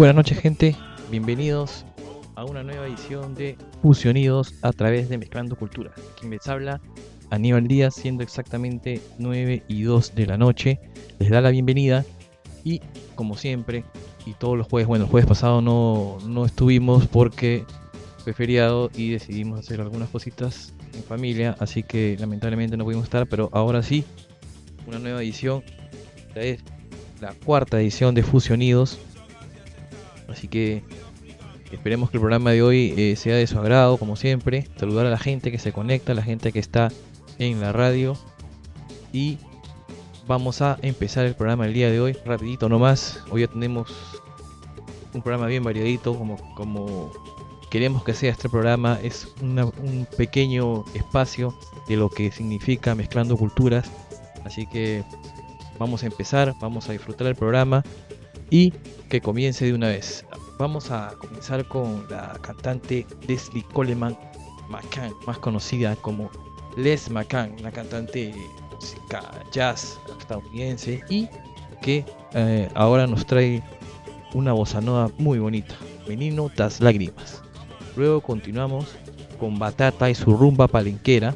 buenas noches, gente. Bienvenidos a una nueva edición de Fusionidos a través de Mezclando Culturas. Quien les habla, Aníbal Díaz, siendo exactamente 9:02 de la noche. Les da la bienvenida y, como siempre, y todos los jueves, bueno, el jueves pasado no estuvimos porque fue feriado y decidimos hacer algunas cositas en familia, así que lamentablemente no pudimos estar, pero ahora sí, una nueva edición. Esta es la cuarta edición de Fusionidos. Así que esperemos que el programa de hoy sea de su agrado, como siempre. Saludar a la gente que se conecta, a la gente que está en la radio. Y vamos a empezar el programa del día de hoy, rapidito nomás. Hoy ya tenemos un programa bien variadito, como queremos que sea este programa. Es un pequeño espacio de lo que significa Mezclando Culturas. Así que vamos a empezar, vamos a disfrutar el programa y que comience de una vez. Vamos a comenzar con la cantante Leslie Coleman McCann, más conocida como Les McCann, una cantante de música jazz estadounidense y que ahora nos trae una bossa nova muy bonita, Menino das Lágrimas. Luego continuamos con Batata y su rumba palenquera.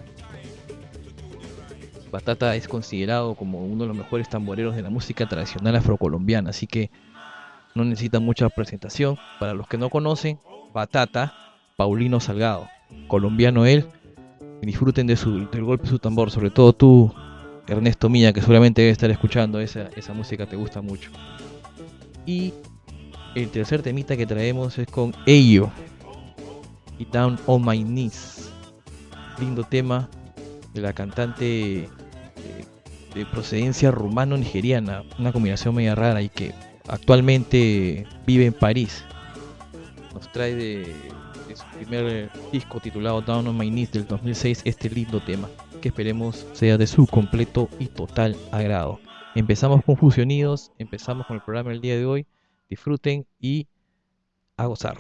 Batata es considerado como uno de los mejores tamboreros de la música tradicional afrocolombiana, así que no necesita mucha presentación. Para los que no conocen, Batata, Paulino Salgado, colombiano él. Disfruten del golpe de su tambor, sobre todo tú, Ernesto Milla, que seguramente debe estar escuchando esa música, te gusta mucho. Y el tercer temita que traemos es con Ello y Down on My Knees, lindo tema de la cantante de procedencia rumano-nigeriana, una combinación media rara y que actualmente vive en París. Nos trae de su primer disco titulado Down on My Knees del 2006 este lindo tema, que esperemos sea de su completo y total agrado. Empezamos con Fusionidos, empezamos con el programa del día de hoy. Disfruten y a gozar.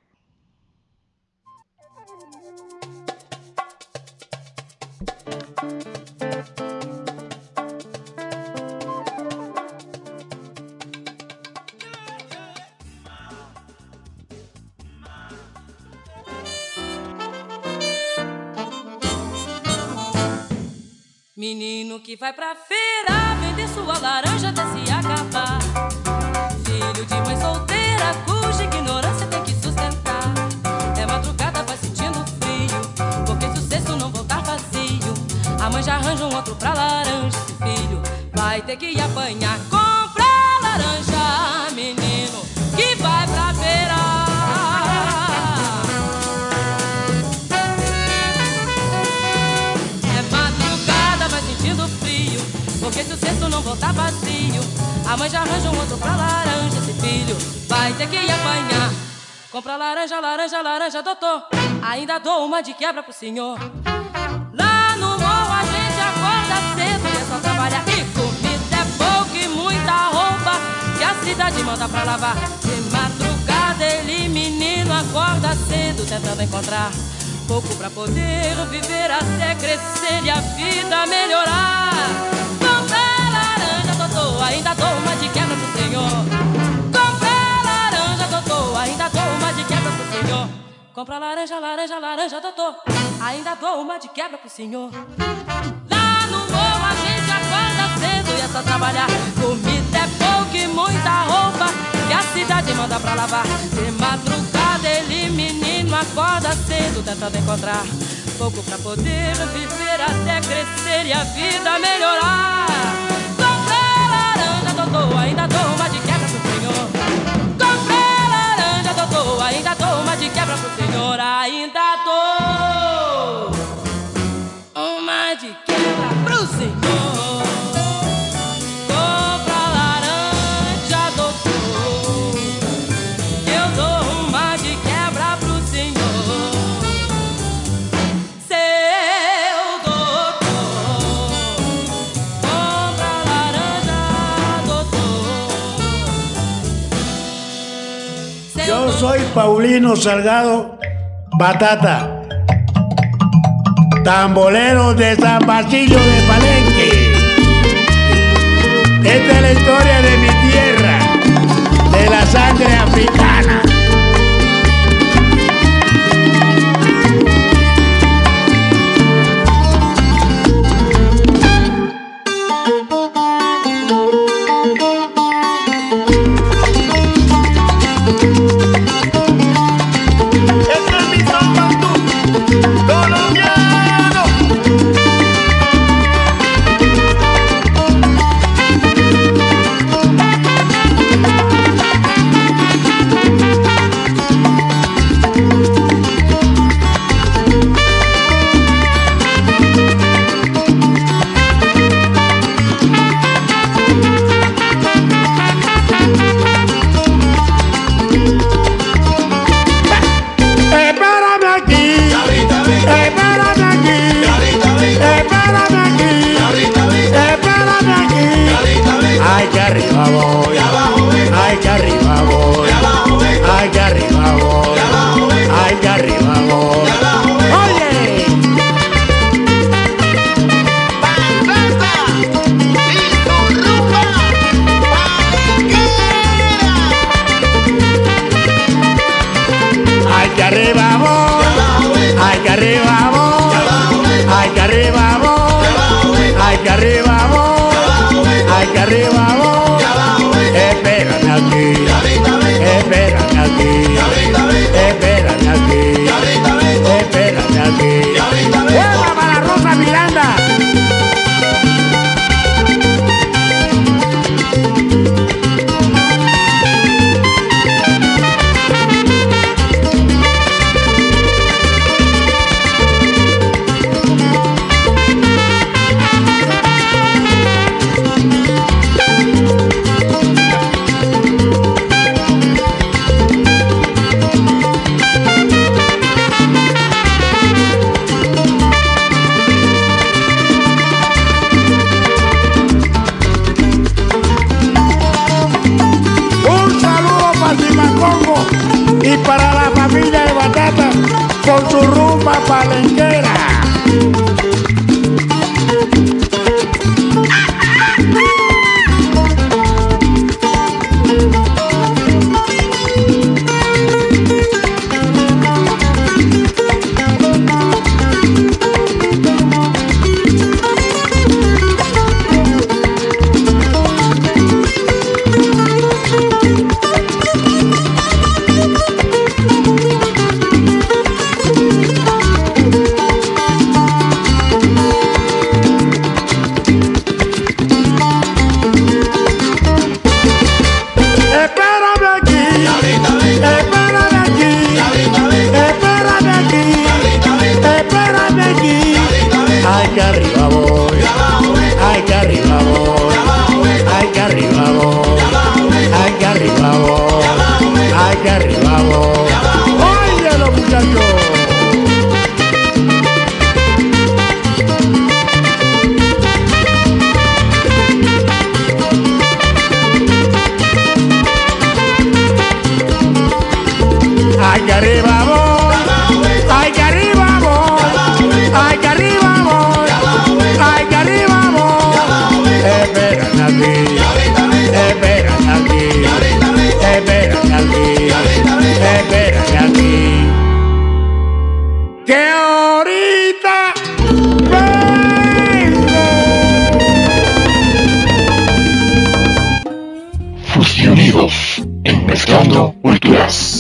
Menino que vai pra feira vender sua laranja até se acabar. Filho de mãe solteira cuja ignorância tem que sustentar. É madrugada, vai sentindo frio, porque se o cesto não voltar vazio, a mãe já arranja um outro pra laranja. Esse filho vai ter que apanhar. Compra laranja, menino que vai pra feira. Porque se o cesto não voltar vazio, a mãe já arranja um outro pra laranja. Esse filho vai ter que apanhar. Compra laranja, laranja, laranja, doutor. Ainda dou uma de quebra pro senhor. Lá no morro a gente acorda cedo e é só trabalhar. E comida é pouco e muita roupa que a cidade manda pra lavar. De madrugada ele, menino, acorda cedo tentando encontrar pouco pra poder viver até crescer e a vida melhorar. Ainda dou uma de quebra pro senhor. Compra laranja, doutor. Ainda dou uma de quebra pro senhor. Compra laranja, laranja, laranja, doutor. Ainda dou uma de quebra pro senhor. Lá no morro a gente acorda cedo e é só trabalhar. Comida é pouco e muita roupa que a cidade manda pra lavar. De madrugada ele, menino, acorda cedo tentando encontrar pouco pra poder viver até crescer e a vida melhorar. Doutor, ainda dou uma de quebra pro senhor. Comprei laranja, doutor, ainda dou uma de quebra pro senhor. Ainda dou uma de quebra pro senhor. Compra laranja, doutor, eu dou uma de quebra pro senhor. Seu doutor, compra laranja. Yo soy Paulino Salgado Batata, tambolero de San Basilio de Palenque. Esta es la historia de mi tierra, de de la sangre africana. Ay, que arriba voy, ay, que arriba voy, ay, que arriba voy, ay, que arriba voy. Oye, ay, que arriba voy, ay, que arriba voy, ay, que arriba voy, ay, que arriba voy, ay, que arriba voy. Espérame aquí, espérame aquí, espérame aquí, espérame aquí. ¡Hueva para Rosa Miranda! Y para la familia de Batata con su rumba palenquera. Ay, que arriba voy, ay, que arriba voy, ay, que arriba voy, ay, que arriba voy, ay, que arriba voy. Oye, los muchachos. Ay, que arriba voy, ay, que arriba voy, ay, que arriba voy, ay, que arriba voy. Espérame aquí, espérame aquí, espérame aquí, espérame aquí. Que ahorita vengo. Fusionidos en Mezclando Culturas.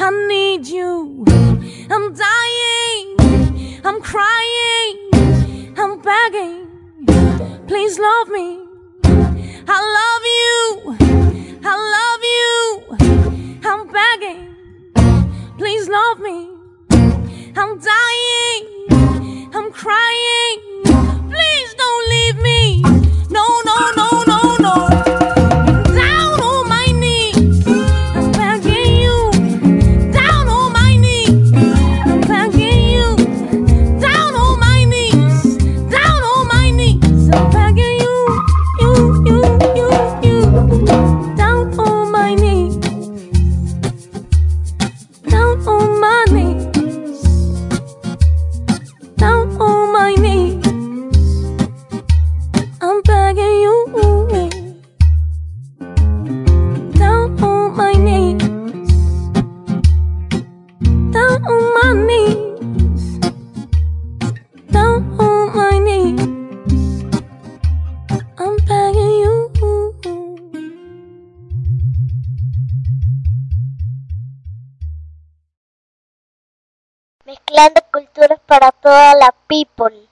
I need you. I'm dying, I'm crying, I'm begging. Please love me. I love you, I love you. I'm begging. Please love me. I'm dying, I'm crying. Please don't leave me. No, no, no, no, no. Down on my knees, I'm begging you. Down on my knees, I'm begging you. Down on my knees, down on my knees, I'm begging you. You. Down on my knees, down on my knees, down on my knees, I'm begging you. Down on my knees, down on my knees, down on my knees, I'm begging you. Mezclando culturas para toda la people.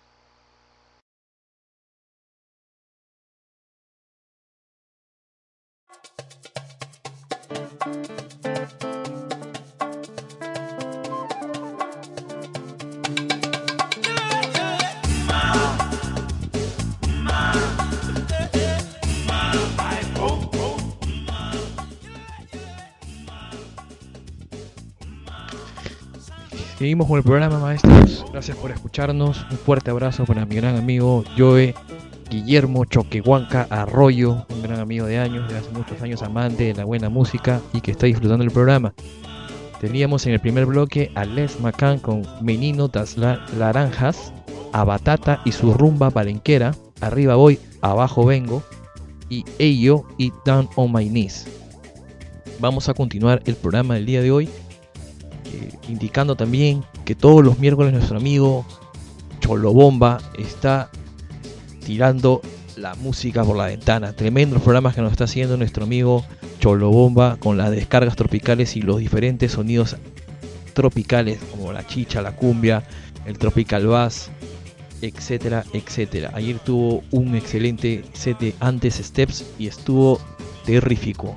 Seguimos con el programa, maestros. Gracias por escucharnos. Un fuerte abrazo para mi gran amigo Joe Guillermo Choquehuanca Arroyo, un gran amigo de años, de hace muchos años, amante de la buena música y que está disfrutando el programa. Teníamos en el primer bloque a Les McCann con Menino das Laranjas, a Batata y su rumba palenquera, Arriba voy, abajo vengo, y Ello y Down on my knees. Vamos a continuar el programa del día de hoy, indicando también que todos los miércoles nuestro amigo Cholobomba está tirando la música por la ventana. Tremendos programas que nos está haciendo nuestro amigo Cholobomba con las descargas tropicales y los diferentes sonidos tropicales como la chicha, la cumbia, el tropical bass, etcétera, etcétera. Ayer tuvo un excelente set de Antes Steps y estuvo terrífico.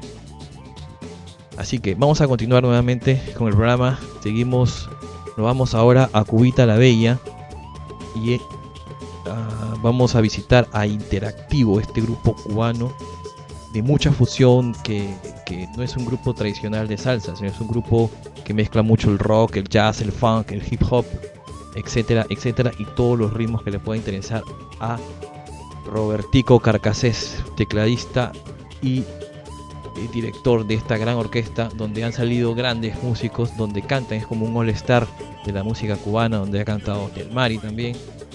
Así que vamos a continuar nuevamente con el programa. Seguimos, nos vamos ahora a Cubita la Bella y vamos a visitar a Interactivo, este grupo cubano de mucha fusión que no es un grupo tradicional de salsa, sino es un grupo que mezcla mucho el rock, el jazz, el funk, el hip hop, etcétera, etcétera, y todos los ritmos que le pueda interesar a Robertico Carcassés, tecladista y director de esta gran orquesta donde han salido grandes músicos, donde cantan, es como un all-star de la música cubana, donde ha cantado Del Mari también,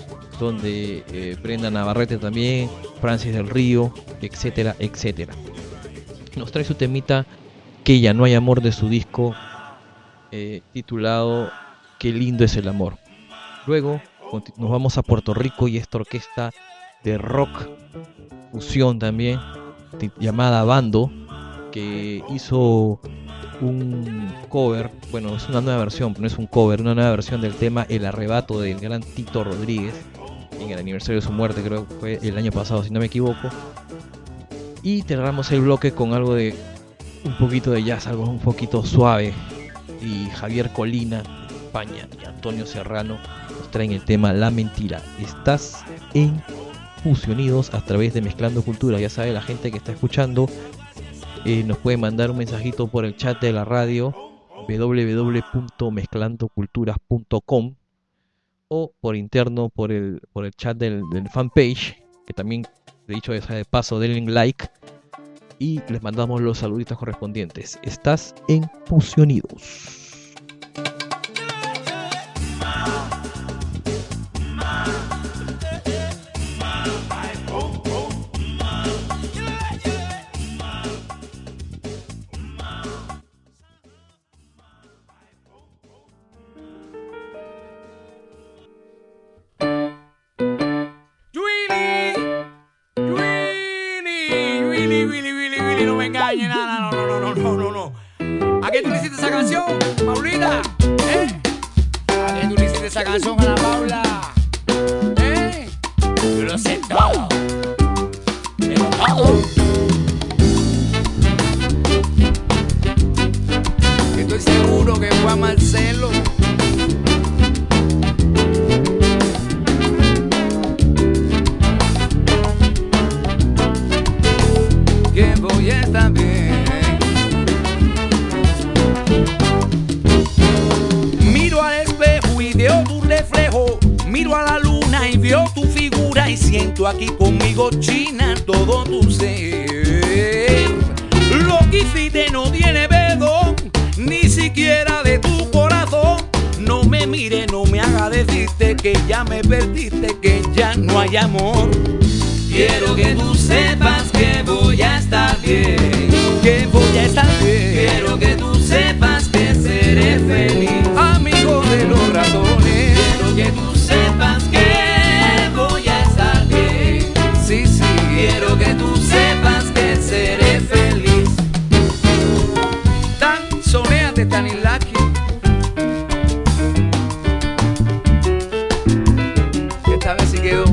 donde Brenda Navarrete también, Francis del Río, etcétera, etcétera. Nos trae su temita Que ya no hay amor de su disco titulado Qué lindo es el amor. Luego nos vamos a Puerto Rico y esta orquesta de rock fusión también llamada Bando, que hizo un cover, bueno, es una nueva versión, pero no es un cover, una nueva versión del tema El Arrebato del gran Tito Rodríguez, en el aniversario de su muerte, creo que fue el año pasado si no me equivoco. Y cerramos el bloque con algo de un poquito de jazz, algo un poquito suave, y Javier Colina de España y Antonio Serrano nos traen el tema La Mentira. Estás en Fusionidos a través de Mezclando Cultura. Ya sabe la gente que está escuchando, nos puede mandar un mensajito por el chat de la radio www.mezclandoculturas.com o por interno por el chat del fanpage, que también, de dicho de paso, denle like y les mandamos los saluditos correspondientes. Estás en Fusionidos. qué tú le hiciste esa canción, Paulina? ¿A qué tú le hiciste esa canción, Ana Paula? Yo lo sé todo. Pero todo. Estoy seguro que fue a Marcelo. Que voy a estar bien. Miro al espejo y veo tu reflejo. Miro a la luna y veo tu figura. Y siento aquí conmigo, China, todo tu ser. Lo que hiciste no tiene perdón, ni siquiera de tu corazón. No me mire, no me haga decirte que ya me perdiste, que ya no hay amor. Quiero que tú sepas que voy a estar bien, que voy a estar bien. Quiero que tú sepas que seré feliz, amigo de los ratones. Quiero que tú sepas que voy a estar bien, sí, sí. Quiero que tú sepas que seré feliz. Tan sonéate, tan ilaki. Esta vez sí quedó.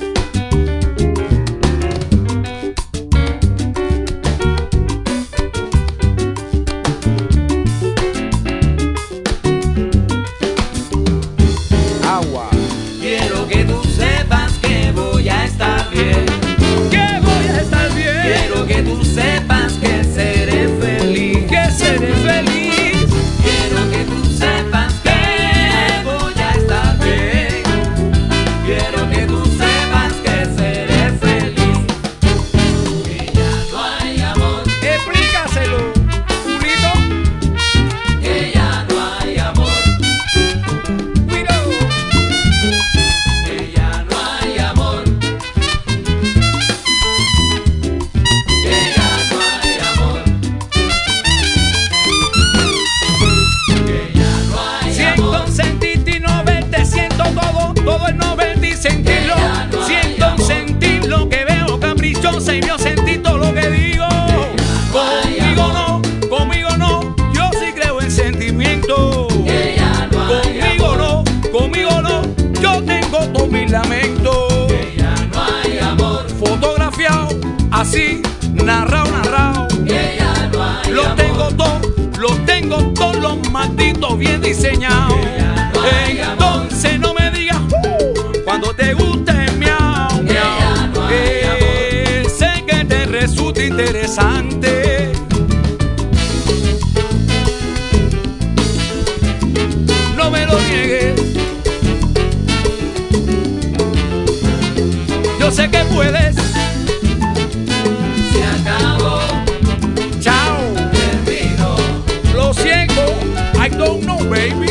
Quiero que tú sepas que voy a estar bien, que voy a estar bien. Quiero que tú sepas que seré feliz, que seré feliz. Quiero que tú sepas que voy a estar bien. Quiero que tú sepas que seré feliz. Que ya no hay amor. Explícaselo, Julito. Que ya no hay amor. Todo es no ver y sentirlo. Siento sentir lo que veo caprichosa y yo sentí todo lo que digo. Conmigo no, yo sí creo en sentimiento. Conmigo no, yo tengo todos mis lamentos. Fotografiado, así, narrado. Los tengo todos los malditos bien diseñados. Entonces no me digas cuando te guste miau, miau. Sé que te resulta interesante. No me lo niegues. Yo sé que puedes. Se acabó. Chao. Termino. Lo siento. I don't know, baby.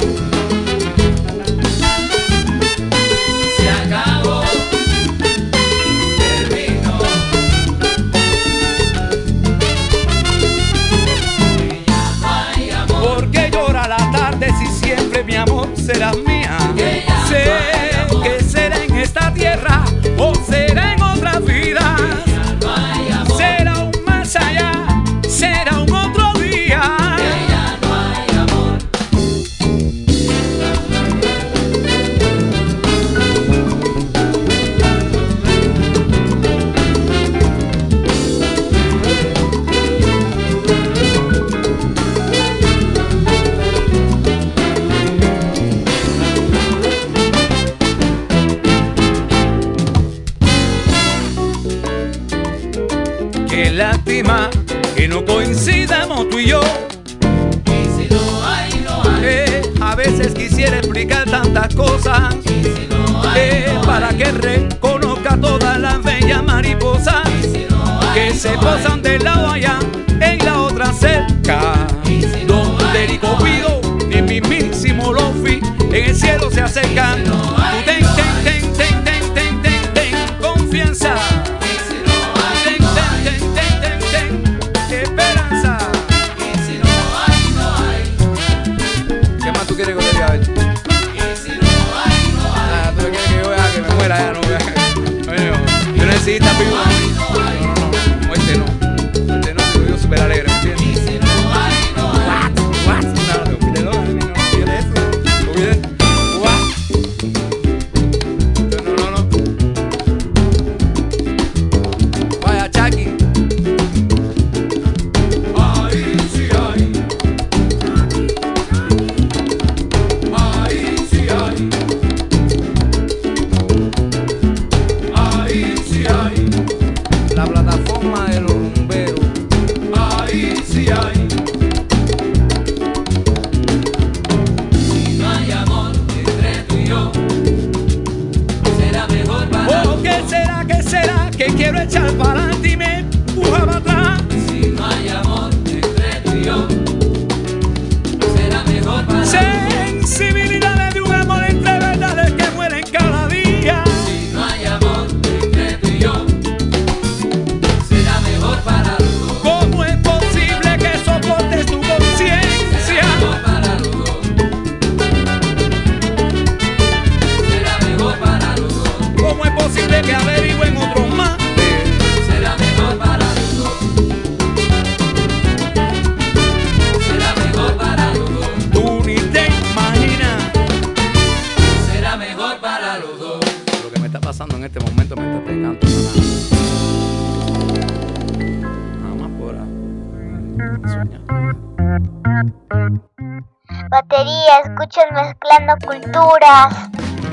Mi amor será mía. Sé que será en esta tierra o será en otra vida. Será un más allá, será un otro día. Qué lástima que no coincidamos tú y yo. Y si no hay, no hay. A veces quisiera explicar tantas cosas. Y si no hay, no para hay. Que reconozca todas las bellas mariposas. Y si no hay, que no se posan del lado allá, en la otra cerca. Y si no donde hay, Rico no Pido, ni mismísimo Lofi, en el cielo se acercan. Si no hay, tú ten confianza. Necesita vivo. No, este no, digo yo súper alegre, ¿me entiendes? Batería, escuchas Mezclando Culturas.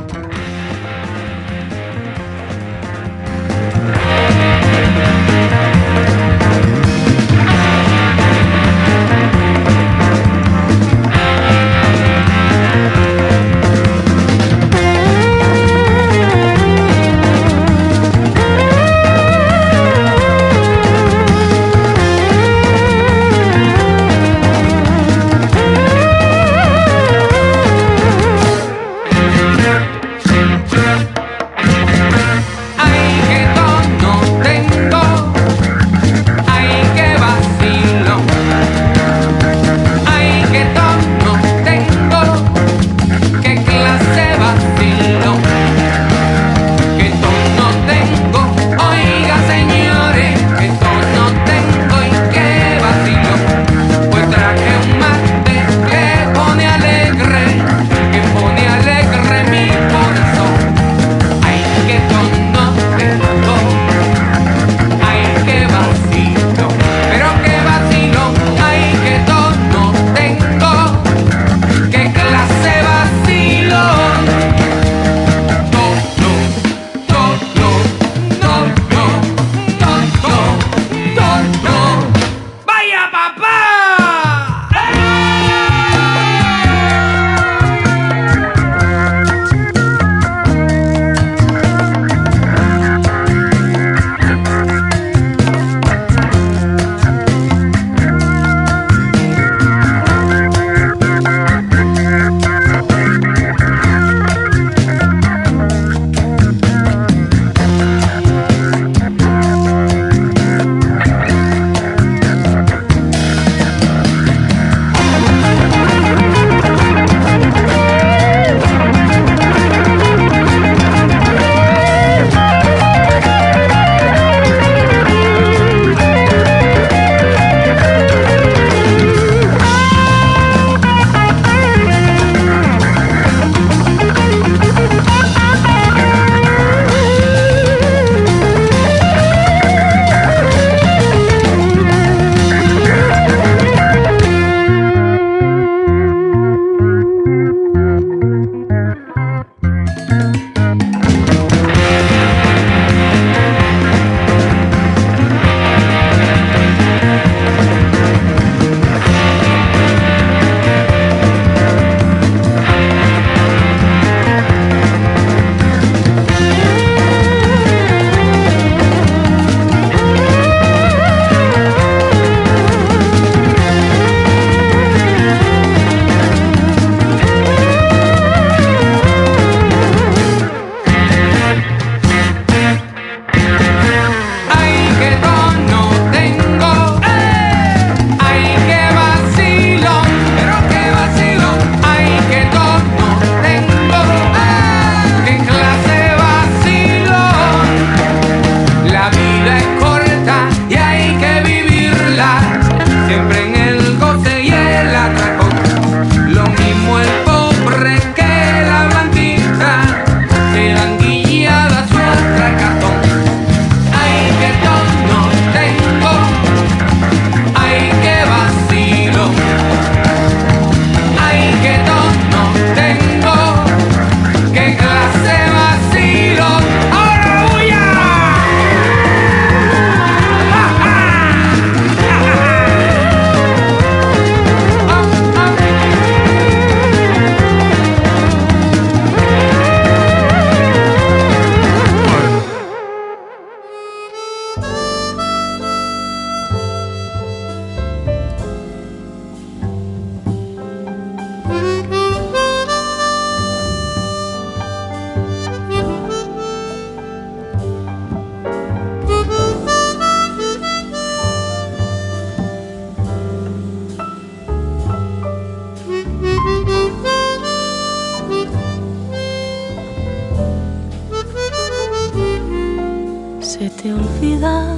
Se te olvida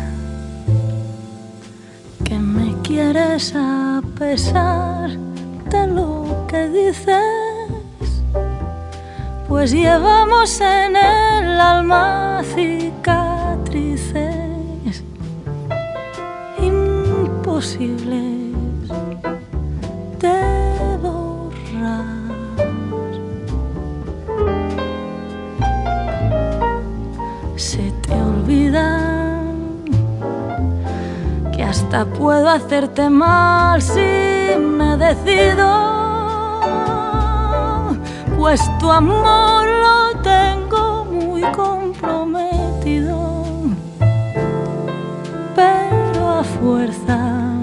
que me quieres a pesar de lo que dices, pues llevamos en el alma cicatrices imposibles que borrar. Se te olvida que hasta puedo hacerte mal si me decido, pues tu amor lo tengo muy comprometido, pero a fuerza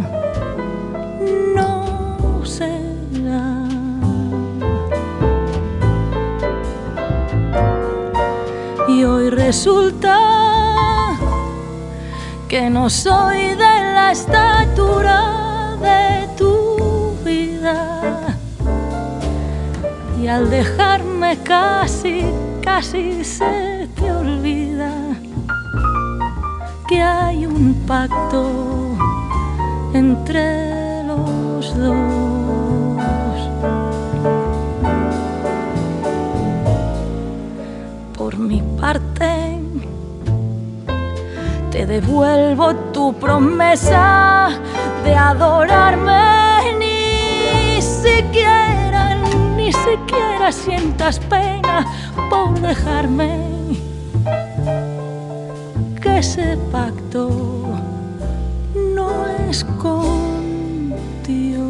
no será. Y hoy resulta que no soy de la estatura de tu vida, y al dejarme casi se te olvida que hay un pacto entre los dos. Por mi parte, te devuelvo tu promesa de adorarme. Ni siquiera sientas pena por dejarme, que ese pacto no es contigo.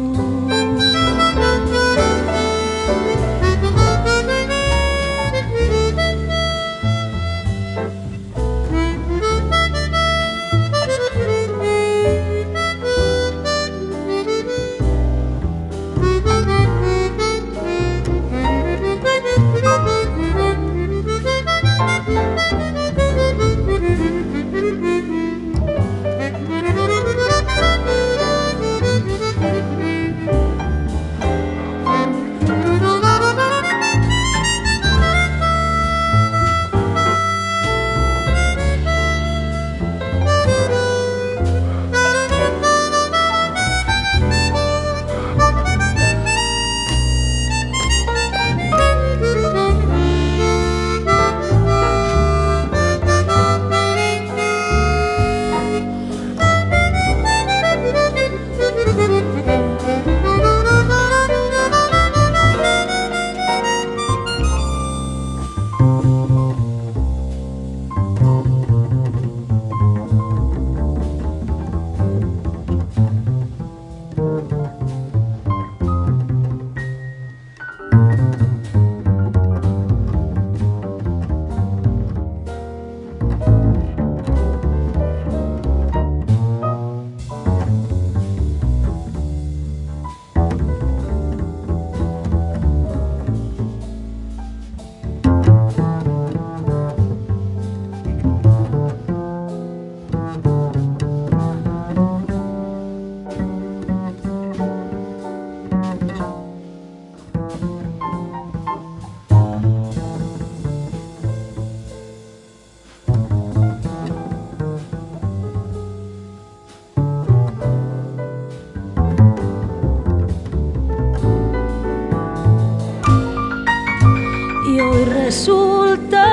Resulta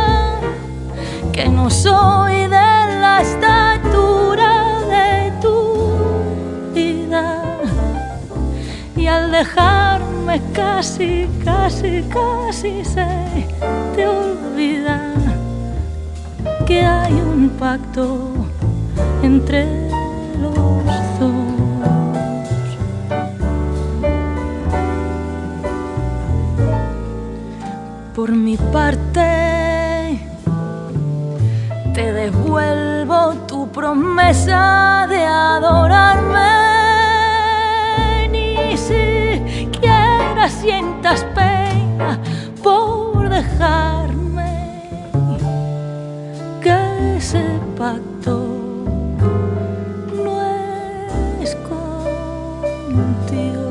que no soy de la estatura de tu vida, y al dejarme casi se te olvida que hay un pacto entre los dos. Por mi parte, te devuelvo tu promesa de adorarme. Ni siquiera sientas pena por dejarme, que ese pacto no es contigo.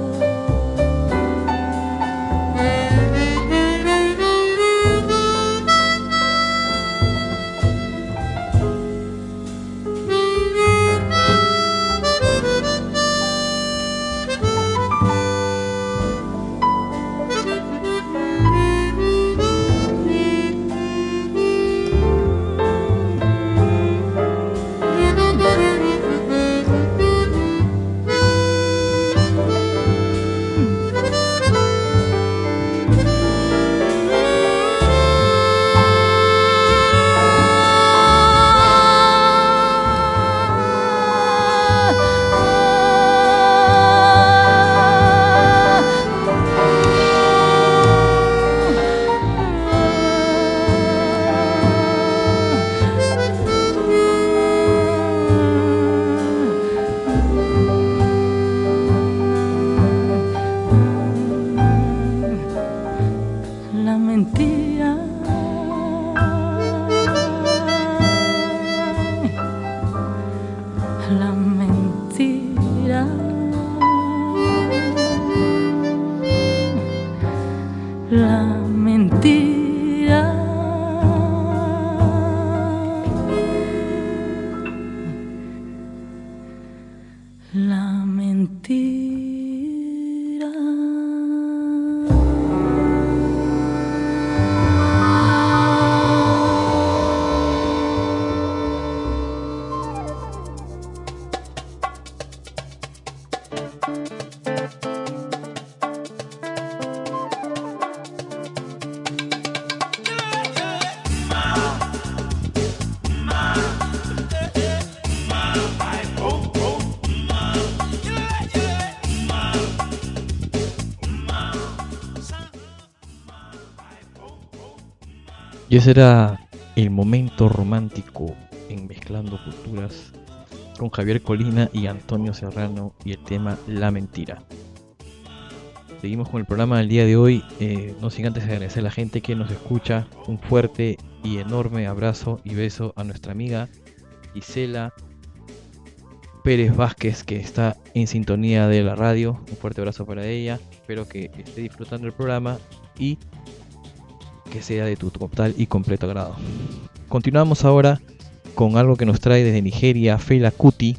Y ese era el momento romántico en Mezclando Culturas con Javier Colina y Antonio Serrano y el tema La Mentira. Seguimos con el programa del día de hoy, no sin antes agradecer a la gente que nos escucha. Un fuerte y enorme abrazo y beso a nuestra amiga Gisela Pérez Vázquez, que está en sintonía de la radio. Un fuerte abrazo para ella, espero que esté disfrutando el programa y que sea de tu total y completo agrado. Continuamos ahora con algo que nos trae desde Nigeria Fela Kuti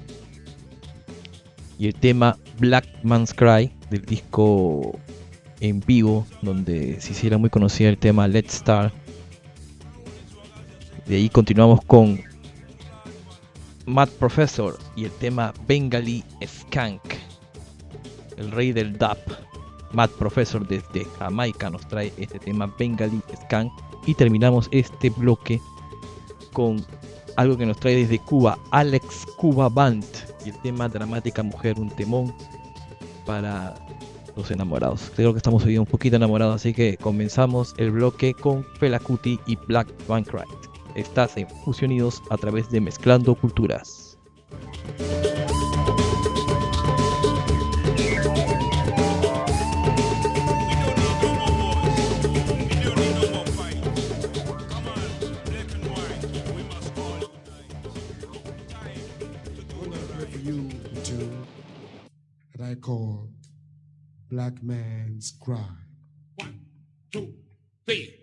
y el tema Black Man's Cry del disco en vivo donde se hiciera muy conocida el tema Let's Start. De ahí continuamos con Mad Professor y el tema Bengali Skank, el rey del dub. Mad Professor desde Jamaica nos trae este tema Bengali Skank. Y terminamos este bloque con algo que nos trae desde Cuba, Alex Cuba Band y el tema Dramática Mujer, un temón para los enamorados. Creo que estamos hoy un poquito enamorados, así que comenzamos el bloque con Fela Kuti y Black Man's Cry. Estás en Fusionidos a través de Mezclando Culturas. I call Black Man's Cry. 1, 2, 3.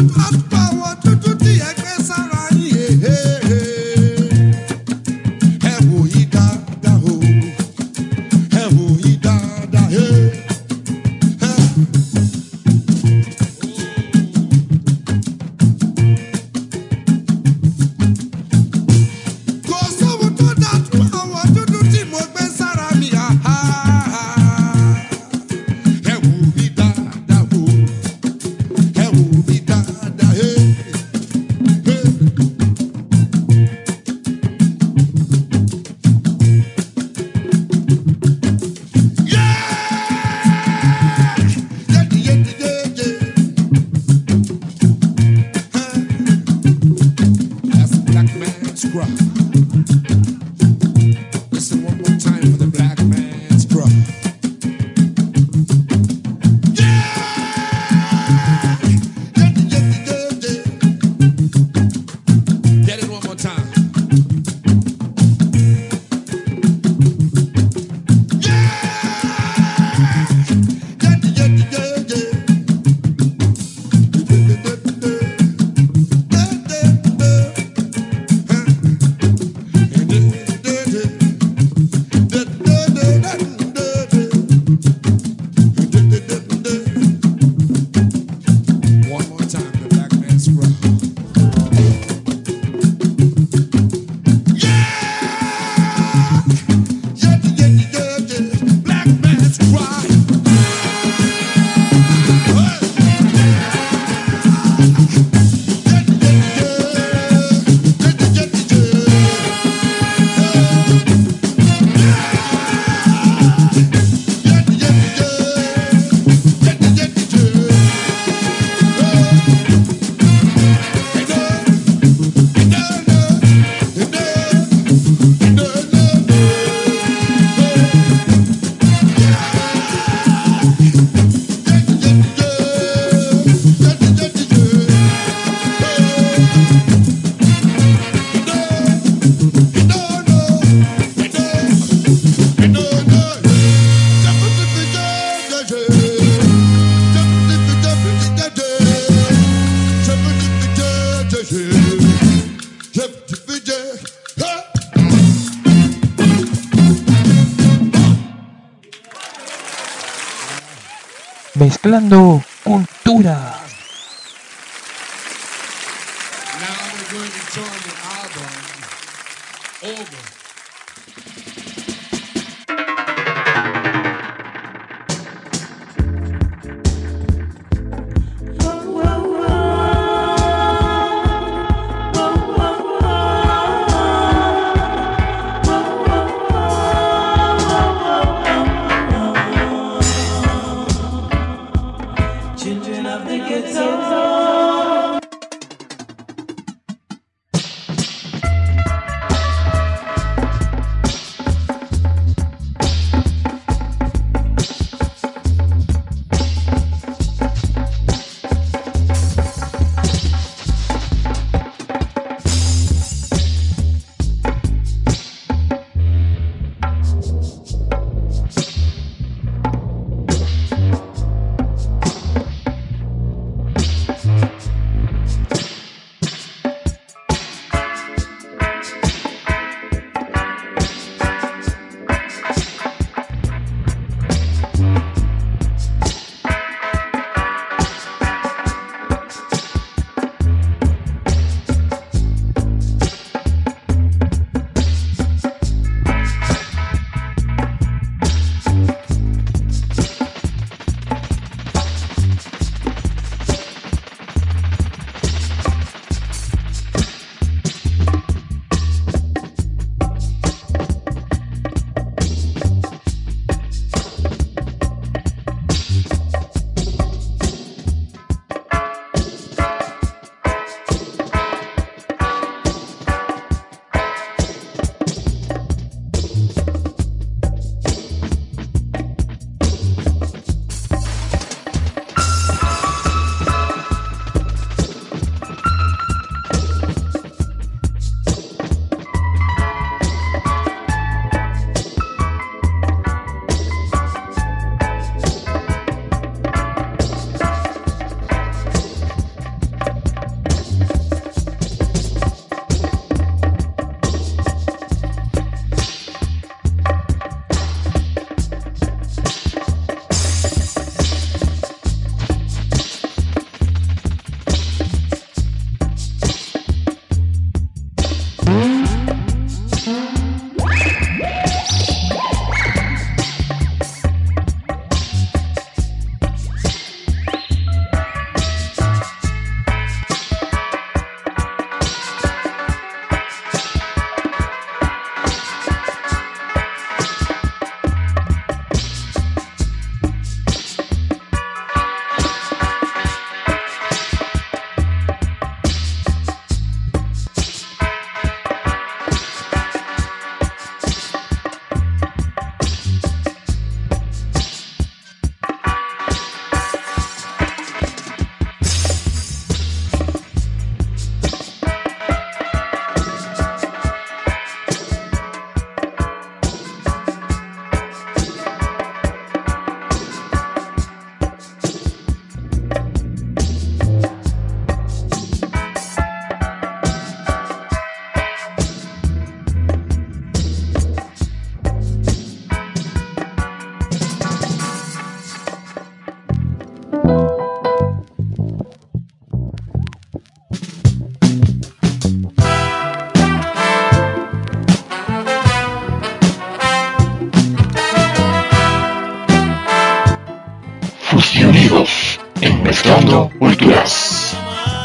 Mezclando cultura. Now we're going to join the album Over. Children of the ghetto. Mezclando Culturas.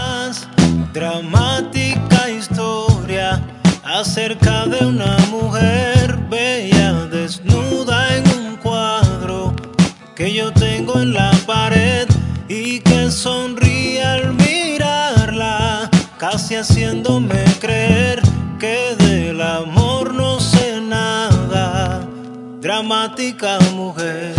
Dramática historia acerca de una mujer bella desnuda en un cuadro que yo tengo en la pared y que sonríe al mirarla, casi haciéndome creer que del amor no sé nada. Dramática mujer.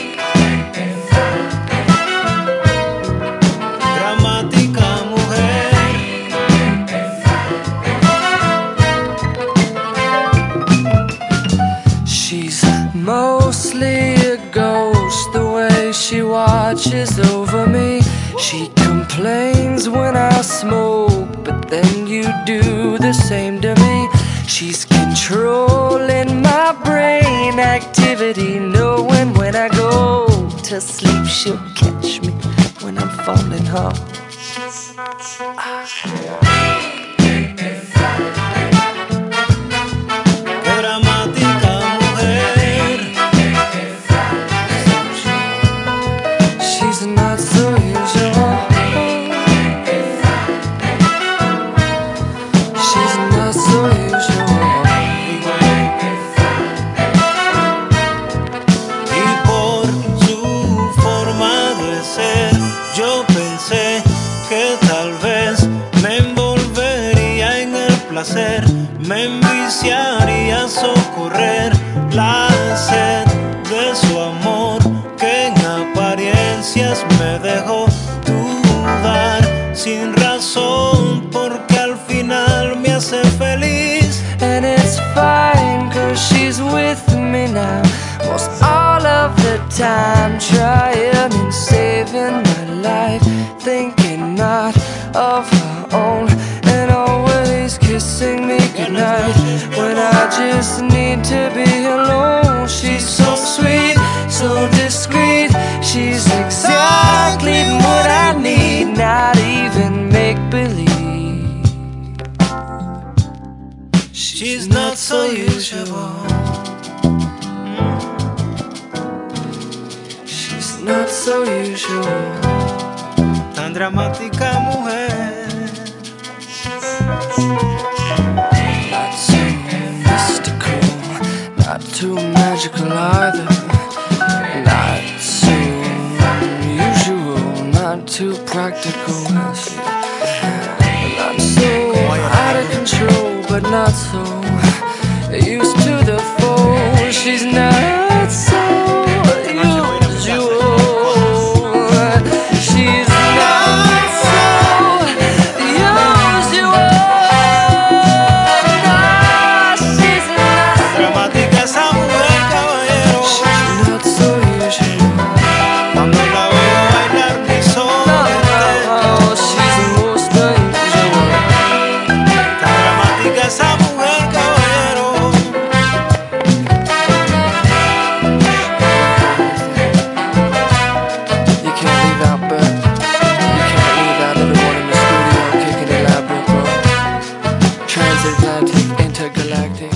Mostly a ghost, the way she watches over me. She complains when I smoke, but then you do the same to me. She's controlling my brain activity, knowing when I go to sleep she'll catch me when I'm falling hard. Me enviciaría socorrer la sed de su amor, que en apariencias me dejó dudar sin razón, porque al final me hace feliz. And it's fine, cause she's with me now, most all of the time, trying and saving my life, thinking not of her own, and always kissing me goodnight when I just need to be alone. She's so sweet, so discreet, she's exactly what I need, not even make-believe. She's not so usual. She's not so usual. Tan dramática mujer. Not so mystical, not too magical either. Not so usual, not too practical. Not so out of control, but not so used to the fold. She's not so usual. She's not so usual. Dramática esa mujer, caballero. She's not so usual. Cuando la veo bailar mi No, she's most unusual. Tan dramática esa mujer, caballero. You can't leave out Bert. You can't leave out everyone in the studio kicking elaborate, bro. Transatlantic, intergalactic.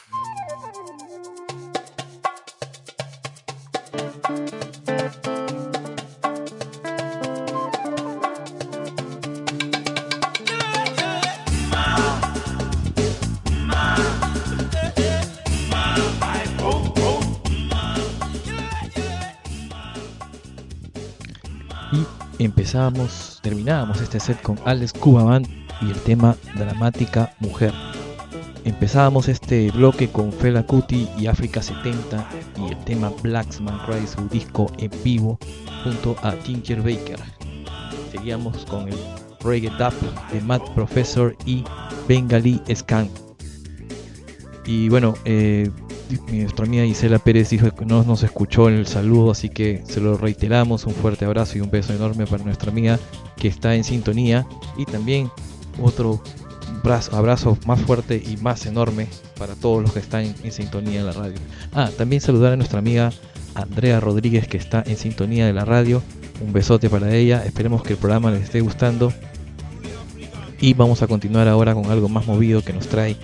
Terminábamos este set con Alex Cuba Band y el tema Dramática Mujer. Empezábamos este bloque con Fela Kuti y África 70 y el tema Blacksman Cry, su disco en vivo junto a Ginger Baker. Seguíamos con el Reggae Dub de Mad Professor y Bengali Scan. Y bueno, nuestra amiga Gisela Pérez dijo que no nos escuchó en el saludo, así que se lo reiteramos. Un fuerte abrazo y un beso enorme para nuestra amiga que está en sintonía, y también otro abrazo más fuerte y más enorme para todos los que están en sintonía en la radio. También saludar a nuestra amiga Andrea Rodríguez, que está en sintonía de la radio. Un besote para ella, esperemos que el programa les esté gustando, y vamos a continuar ahora con algo más movido que nos trae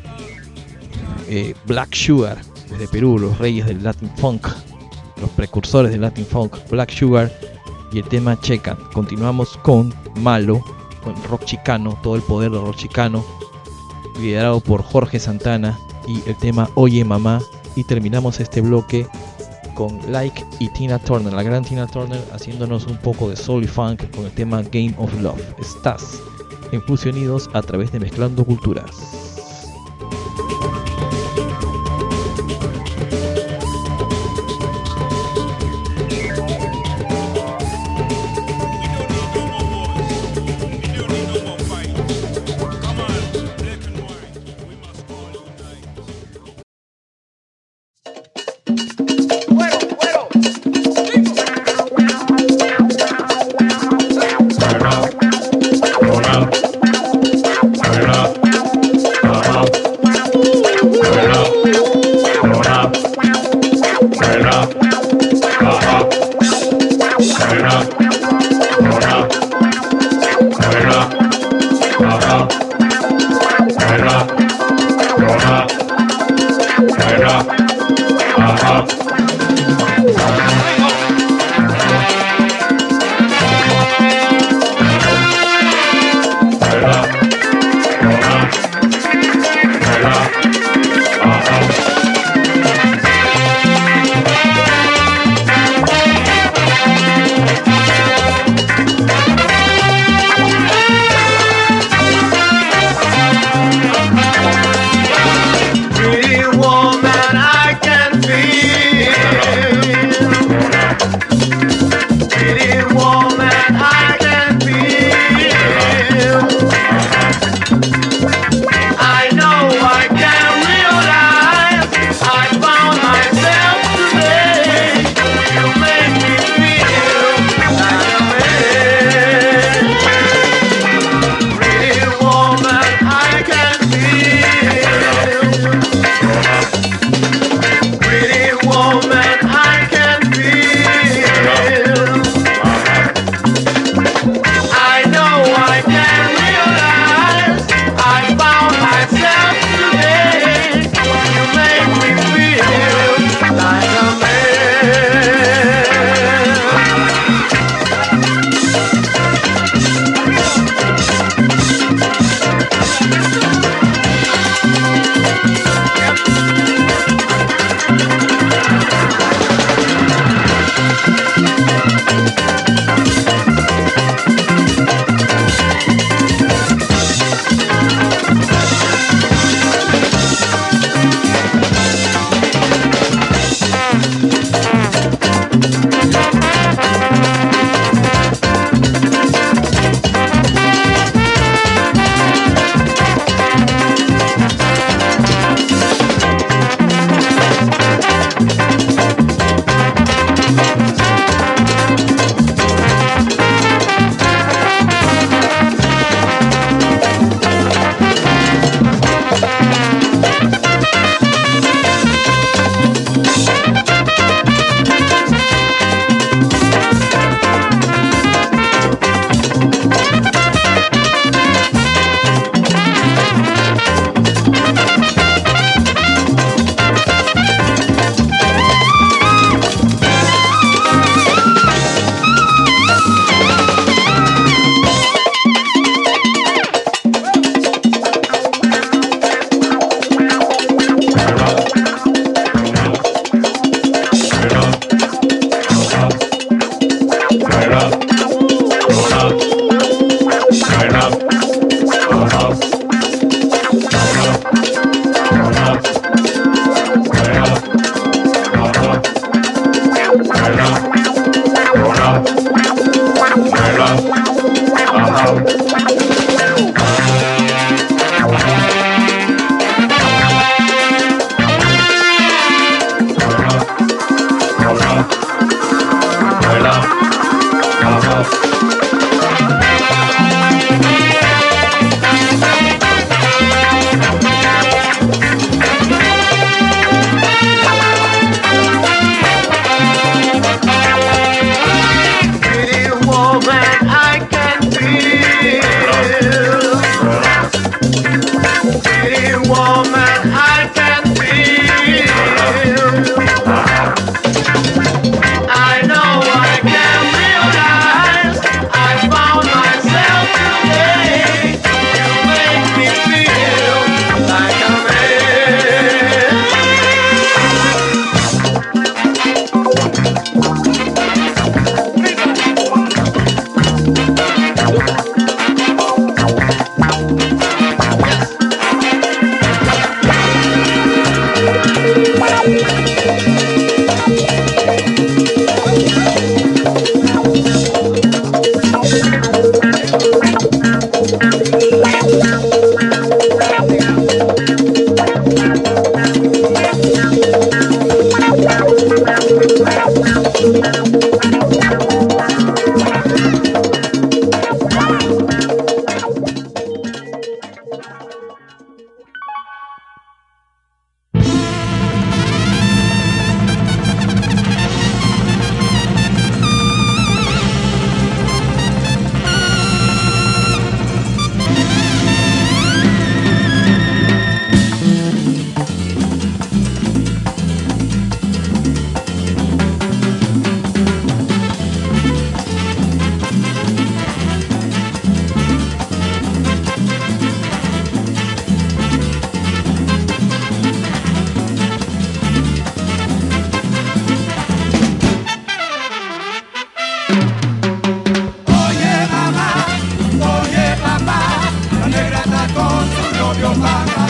Black Sugar desde Perú, los reyes del Latin Funk, los precursores del Latin Funk. Black Sugar y el tema Checa. Continuamos con Malo, con rock chicano, todo el poder del rock chicano, liderado por Jorge Santana, y el tema Oye Mamá. Y terminamos este bloque con Like y Tina Turner, la gran Tina Turner, haciéndonos un poco de soul y funk con el tema Game of Love. Estás en Fusionidos a través de Mezclando Culturas.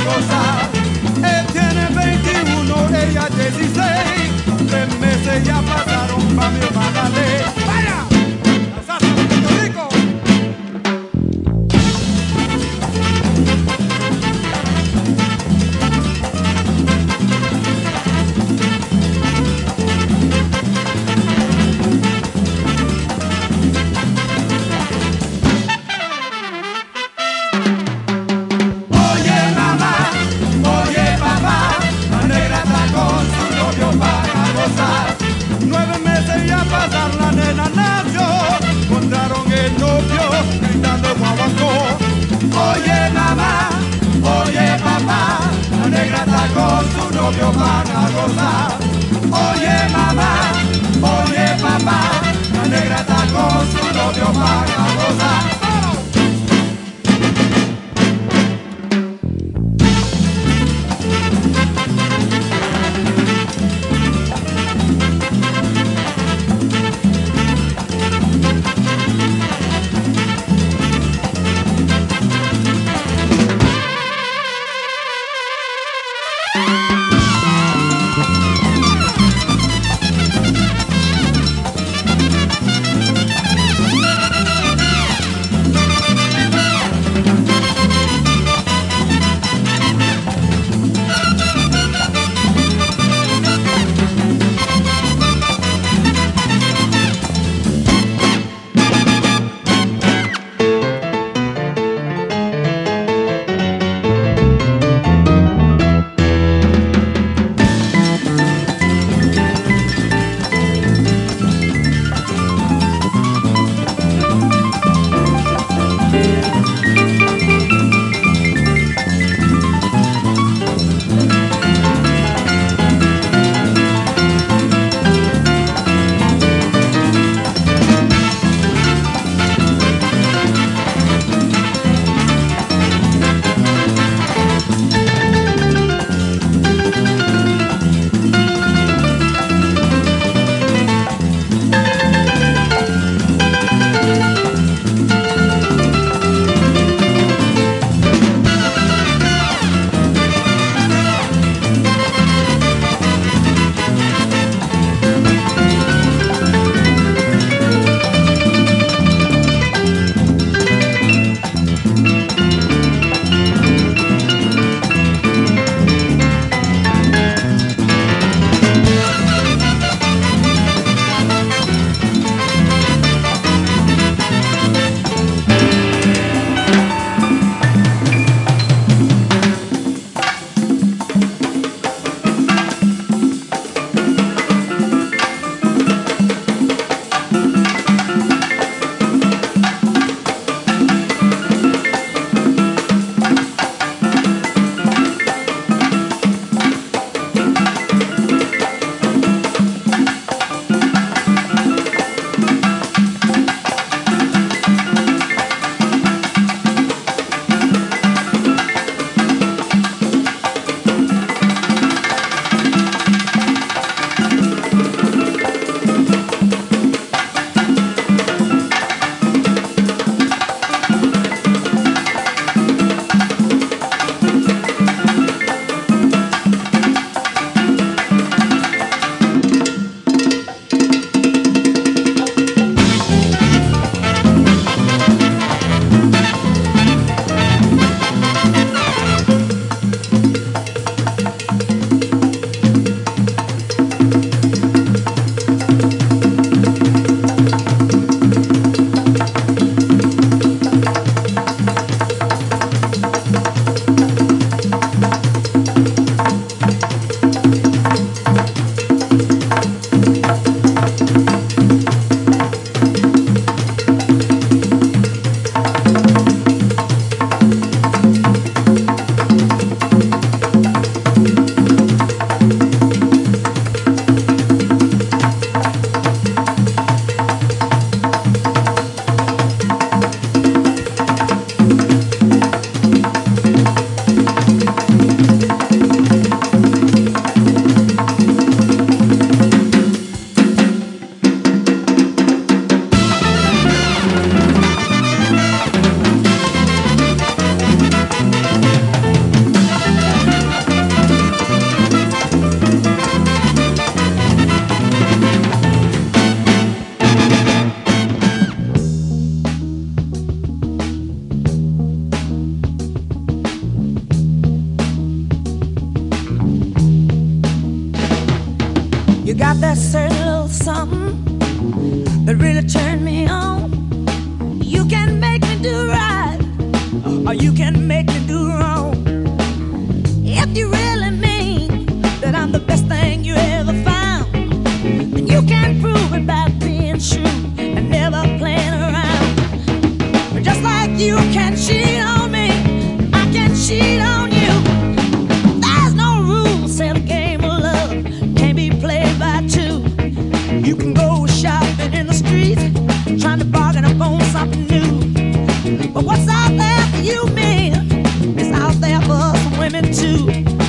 gozar. Él tiene 21, ella 16. 3 meses ya pasaron pa' mi hermana Ley. ¡Vaya! ¡La salsa de Puerto Rico! Pasar la nena nació, encontraron el novio gritando guaguancó. Oye mamá, oye papá, la negra está con su novio, van a gozar. Oye mamá, oye papá, la negra está con su novio, van a gozar. got that certain little something that really turned me on. You can make me do right, or you can make me do wrong. If you really mean that I'm the best thing you ever found, then you can prove it by being true and never playing around. But just like you can cheat on me, I can cheat on you. There's no rules, say the game of love can't be played by two. You can go shopping in the streets, trying to bargain up on something new. But what's out there for you, man, is out there for us women too.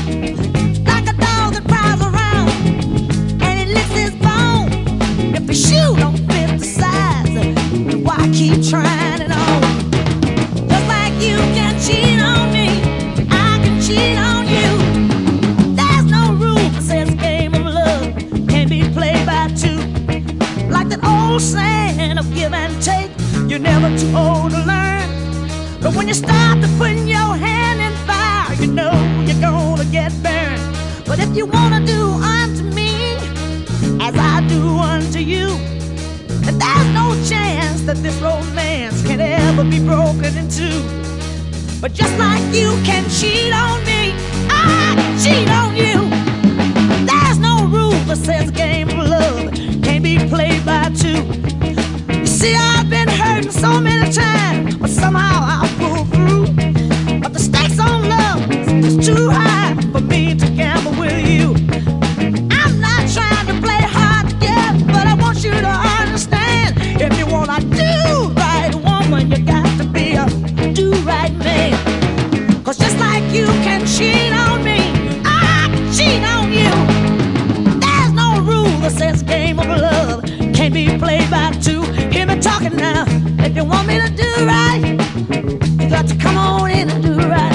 Like a dog that prowls around and he licks his bone. If the shoe don't fit the size, then why keep trying it on? Just like you can cheat on me, I can cheat on you. There's no rule that says this game of love can't be played by two. Like that old saying of give and take, you're never too old to learn. But when you start to putting your hand in fire, you know you're gonna get burned. But if you wanna do unto me as I do unto you, then there's no chance that this romance can ever be broken in two. But just like you can cheat on me, I can cheat on you. There's no rule that says a game of love can't be played by two. You see, I've been hurting so many times, but somehow I'll pull through. But the stakes on love is too high for me to gamble with you. I'm not trying to play hard to get, but I want you to understand. If you wanna do right, woman, you got to be a do right man. Cause just like you can cheat on me, I can cheat on you. There's no rule that says game of love can't be played by two. Hear me talking now. If you want me to do right, you got to come on in and do right.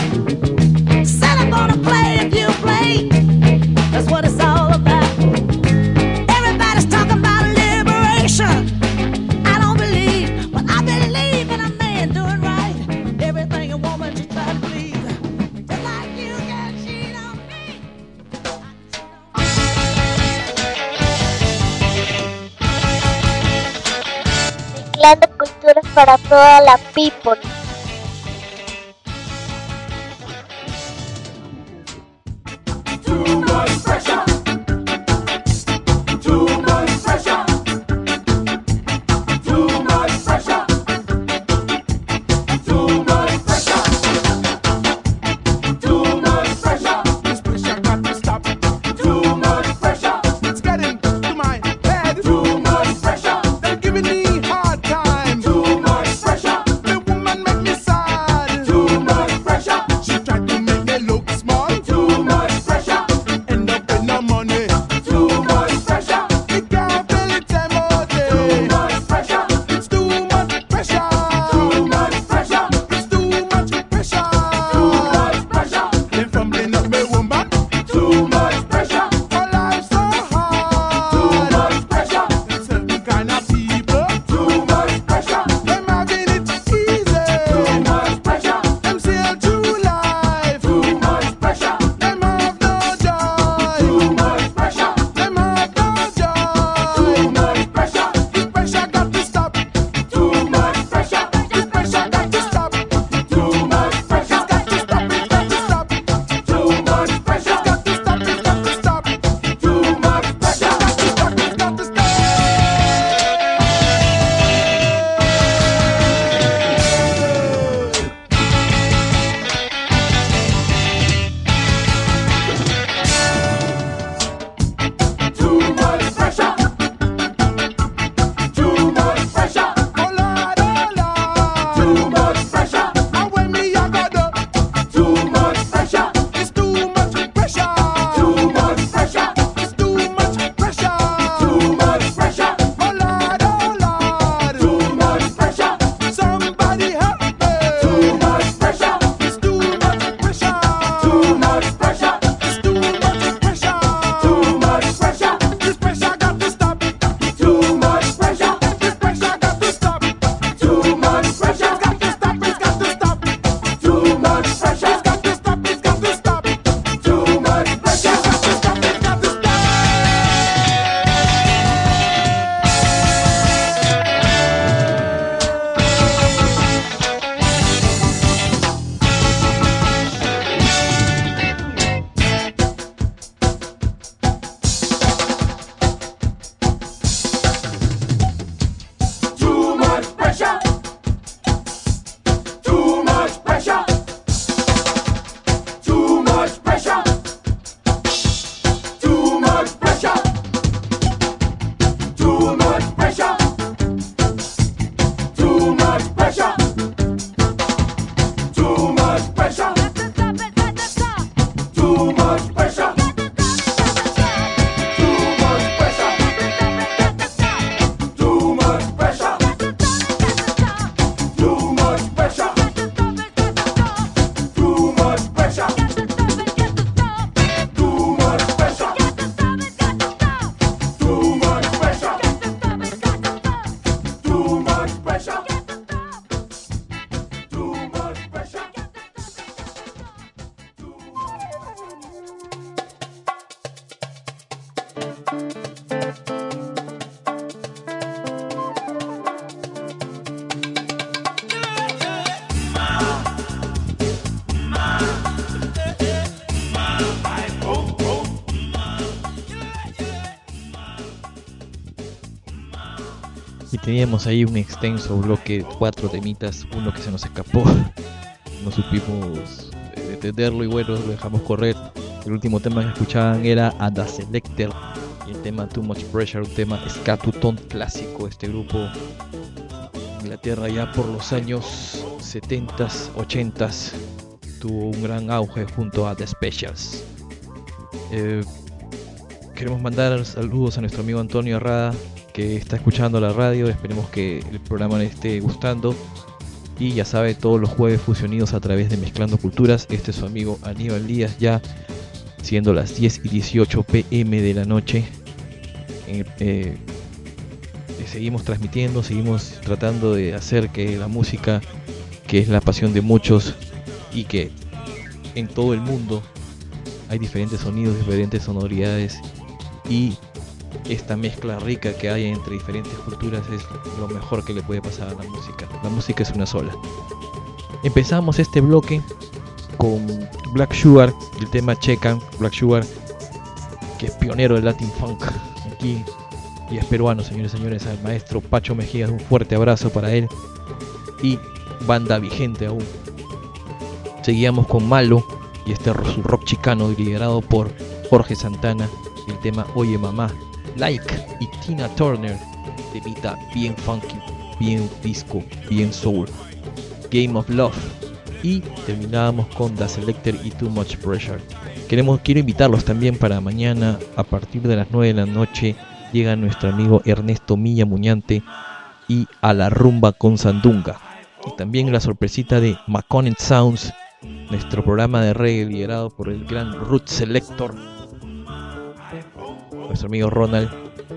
Said I'm gonna play if you play. That's what it's all about. Everybody's talking about liberation. I don't believe, but I believe in a man doing right. Everything a woman should try to please. Just like you can cheat on me. Mezclando culturas para toda la people. Too much pressure. Too much pressure. Too much pressure. Too much pressure. Too much pressure. This pressure got to stop. Too much pressure. It's getting to my head. Too much pressure. They're giving me hard time. Too much pressure. The woman make Teníamos ahí un extenso bloque, 4 temitas, uno que se nos escapó, no supimos detenerlo y bueno, lo dejamos correr. El último tema que escuchaban era a The Selecter y el tema Too Much Pressure, un tema scatutón clásico. Este grupo de Inglaterra ya por los años 70s, 80s tuvo un gran auge junto a The Specials. Queremos mandar saludos a nuestro amigo Antonio Arrada, que está escuchando la radio. Esperemos que el programa le esté gustando. Y ya sabe, todos los jueves fusionidos a través de Mezclando Culturas. Este es su amigo Aníbal Díaz, ya siendo las 10:18 p.m. de la noche. Seguimos transmitiendo, seguimos tratando de hacer que la música, que es la pasión de muchos y que en todo el mundo hay diferentes sonidos, diferentes sonoridades, y esta mezcla rica que hay entre diferentes culturas es lo mejor que le puede pasar a la música. La música es una sola. Empezamos este bloque con Black Sugar, el tema Checan. Black Sugar, que es pionero del Latin Funk aquí y es peruano, señores y señores. Al maestro Pacho Mejías, un fuerte abrazo para él y banda vigente aún. Seguíamos con Malo y su rock chicano liderado por Jorge Santana, el tema Oye Mamá. Like y Tina Turner, temita bien funky, bien disco, bien soul. Game of Love. Y terminábamos con The Selecter y Too Much Pressure. Quiero invitarlos también para mañana a partir de las 9 de la noche. Llega nuestro amigo Ernesto Milla Muñante y a la rumba con Sandunga. Y también la sorpresita de Maconet Sounds, nuestro programa de reggae liderado por el gran Root Selector, nuestro amigo Ronald.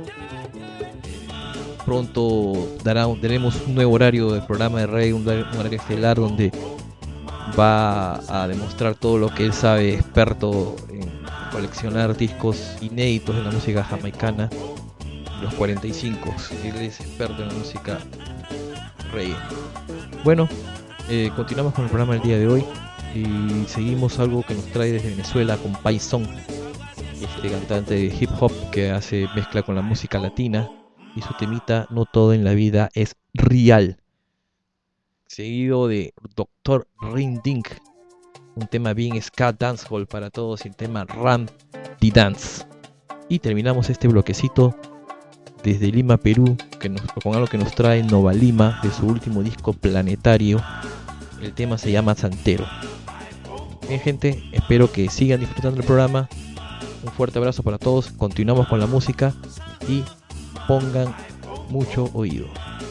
Pronto daremos un nuevo horario del programa de reggae, un horario estelar donde va a demostrar todo lo que él sabe, experto en coleccionar discos inéditos de la música jamaicana, los 45. Él es experto en la música reggae. Bueno, continuamos con el programa del día de hoy y seguimos algo que nos trae desde Venezuela con Paisón, este cantante de hip hop que hace mezcla con la música latina, y su temita No Todo en la Vida es Real, seguido de Dr. Ring Ding, un tema bien ska dancehall para todos, y el tema Ram the Dance. Y terminamos este bloquecito desde Lima, Perú, con algo que nos trae Nova Lima de su último disco Planetario. El tema se llama Santero. Bien, gente, espero que sigan disfrutando el programa. Un fuerte abrazo para todos. Continuamos con la música y pongan mucho oído.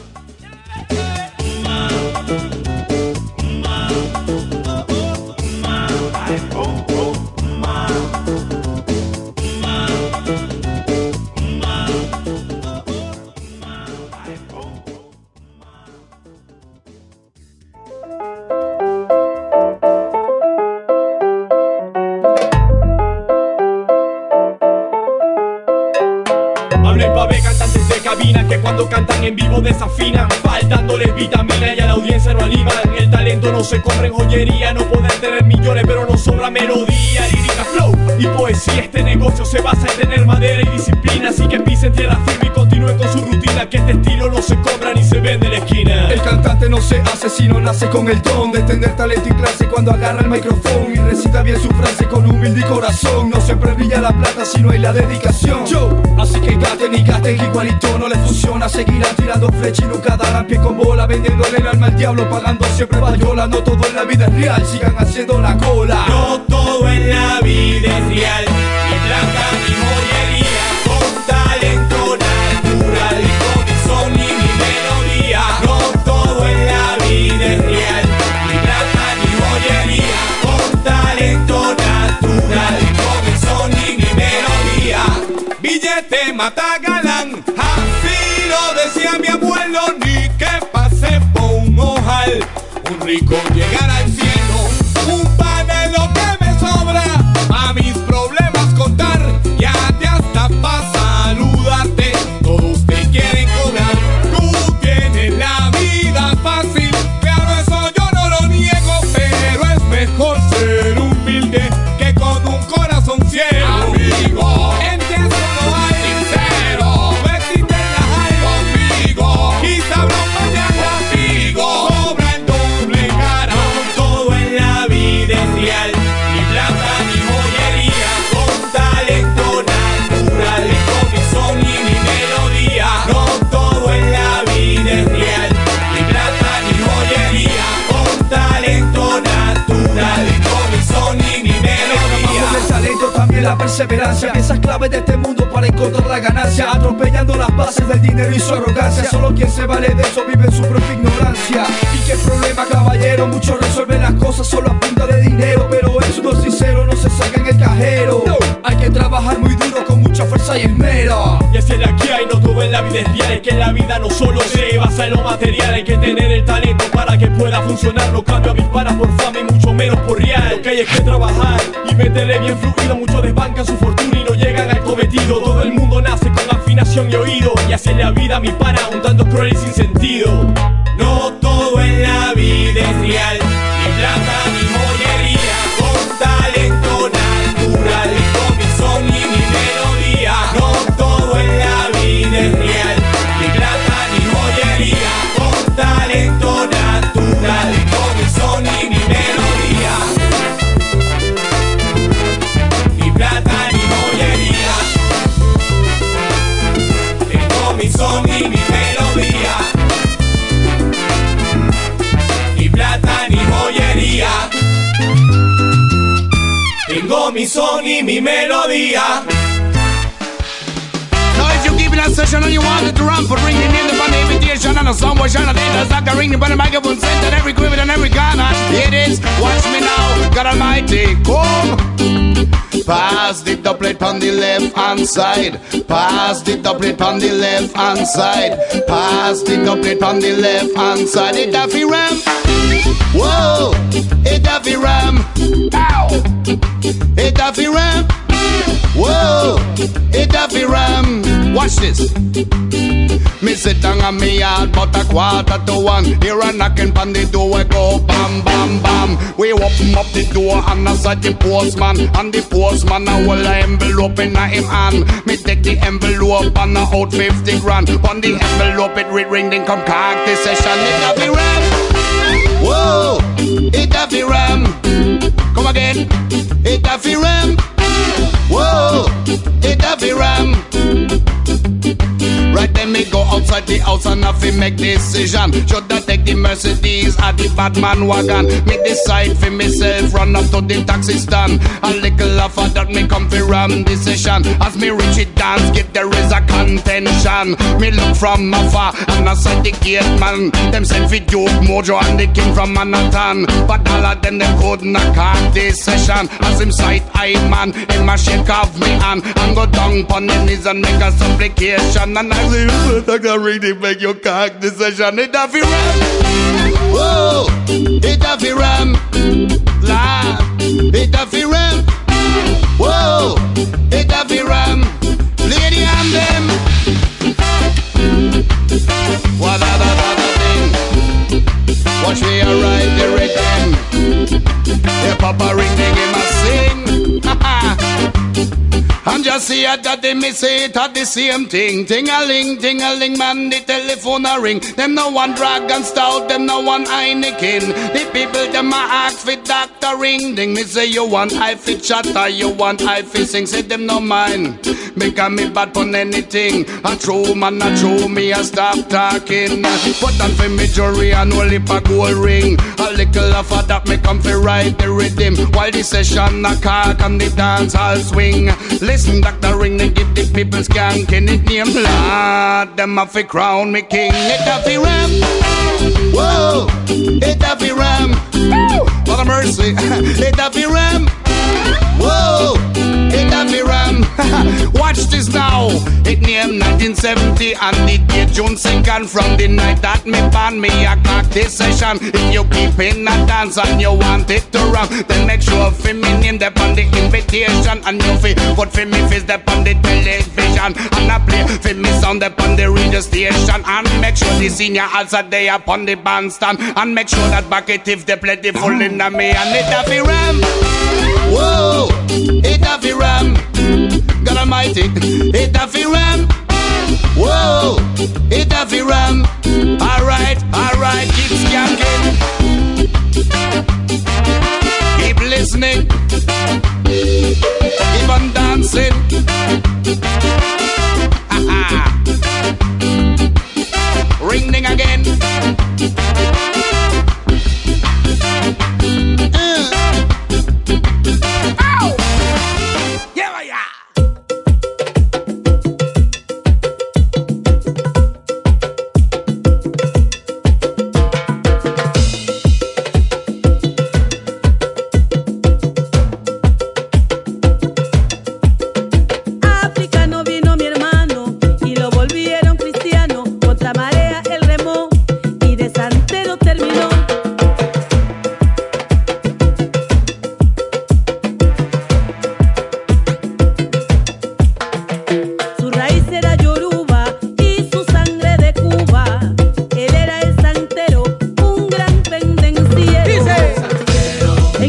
Que cuando cantan en vivo desafinan, faltándoles vitamina y a la audiencia no animan. El talento no se compra en joyería, no pueden tener millones pero no sobra melodía, lírica, flow y poesía. Este negocio se basa en tener madera y disciplina, así que pisen tierra firme y continúen con su rutina, que este estilo no se compra ni se vende en la esquina. El cantante no se hace sino nace con el don de tener talento y clase cuando agarra el micrófono y recita bien su frase con humilde corazón. No siempre brilla la plata si no hay la dedicación. Así que gasten y gasten igualito no les funciona. Seguirán tirando flecha y nunca darán pie con bola, vendiéndole el alma al diablo, pagando siempre payola. No todo en la vida es real, sigan haciendo la cola. No todo en la vida es real, ni plata ni joyería, con talento natural y con son y mi melodía. No todo en la vida es real, ni plata ni joyería, con talento natural y con son y mi melodía. Billete mata galán, así lo decía mi abuelo, ni que pase por un ojal, un rico llegar al cielo, un pan es lo que me sobra, a mis problemas contar, ya te hasta pa' saludarte, todos te quieren cobrar, tú tienes la vida fácil, claro eso yo no lo niego, pero es mejor ser humilde que con un corazón ciego. Amigo, en eso no hay sincero, no existe la hay conmigo, y perseverancia, piezas clave de este mundo para encontrar la ganancia, atropellando las bases del dinero y su arrogancia. Solo quien se vale de eso vive en su propia ignorancia. ¿Y qué problema, caballero? Muchos resuelven las cosas solo a punta de dinero, pero eso no es sincero, no se saca en el cajero. Hay que trabajar muy duro con mucha fuerza y esmero. Y así es la que hay, no todo en la vida es real. Es que la vida no solo se basa en lo material. Hay que tener el talento para que pueda funcionar. No cambio a mis panas por fama y mucho menos por real. Lo que hay es que trabajar y meterle bien fluido. Muchos desbancan su fortuna y no llegan al cometido. Todo el mundo nace con afinación y oído, y así es la vida, mi pana, un tanto cruel y sin sentido. No todo en la vida es real, ni plata ni joyería. Con talento natural y con mi son y mi melodía. No todo en la vida es real, ni plata ni joyería. Con talento natural y con mi son y mi melodía. Ni plata ni joyería. Tengo mi son y mi melodía. Ni plata ni joyería. Tengo mi son y mi melodía. Now if you keep in that session and you want it to run for ring the name upon the invitation and a song was shine a day that's like a ring upon the microphone set at every quiver and every corner. It is, watch me now, God Almighty, come. Pass the doublet on the left hand side. Pass the doublet on the left hand side. Pass the doublet on the left hand side. It a fi ram. Whoa, it a fi ram. Ow, it a fi ram. Whoa, it a fi ram. Watch this. Me sit down on me yard about 1:15. Hear a knocking on the door, we go bam, bam, bam. We open up the door and I saw the postman. And the postman a hold a envelope in him hand. Me take the envelope and I out 50 grand. On the envelope it read ring, then come cock the session. It a fi ram. Whoa, it a fi ram. Come again. It a fi ram. Whoa, it a fi ram. Right then me go outside the house and have to make decision. Should I take the Mercedes or the Batman wagon? Me decide for myself, run up to the taxi stand. A little after that me come for ram decision. As me reach it dance, get there is a contention. Me look from afar and I said the gate man. Them send for Duke Mojo and the king from Manhattan. But all of them couldn't call this session. As him sight I man, him a shake off me hand and go down pon the knees and make a supplication. And I say, I can really make your cock decision. It a fi ram. Whoa, it a fi ram. La, it a fi ram. Whoa, it a fi ram. Lady and them. What other thing? Watch me a ride the rhythm. Yeah, Papa ring ding him a sing. And just see that they miss it at the same thing. Ting-a-ling, man, the telephone a ring. Them no one Dragon Stout, them no one Heineken. The people them a ask for Dr. Ring ding. Me say you want I fit chatter, you want I fit sing. Say them no mind, make a me bad pon anything. A true man, a true me a stop talking. Put on for me jewelry and no lip a gold ring. A little of that me come for ride the rhythm. While the session a cock and the dance all swing. Listen, Dr. Ring, they give the people skanking it name Lord. Them a fi crown me king. It a fi ram. Whoa, it a fi ram. What a mercy. It a fi ram. Whoa, it a fi ram. Watch this now. It name 1970 and the day June 2nd. From the night that me ban me a cock this session. If you keep in a dance and you want it to ram, then make sure fi me name them on the invitation. And you fi put fi me face them on the television. And I play fi me sound them on the radio station. And make sure the senior also they up on the bandstand. And make sure that bucket if they play the full in a me. And it a fi ram. Whoa, it a fi ram. God Almighty, it a fi ram. Whoa, it a fi ram. Alright, keep skanking. Keep listening. Keep on dancing. Ring ding again. Ow! Yeah, yeah.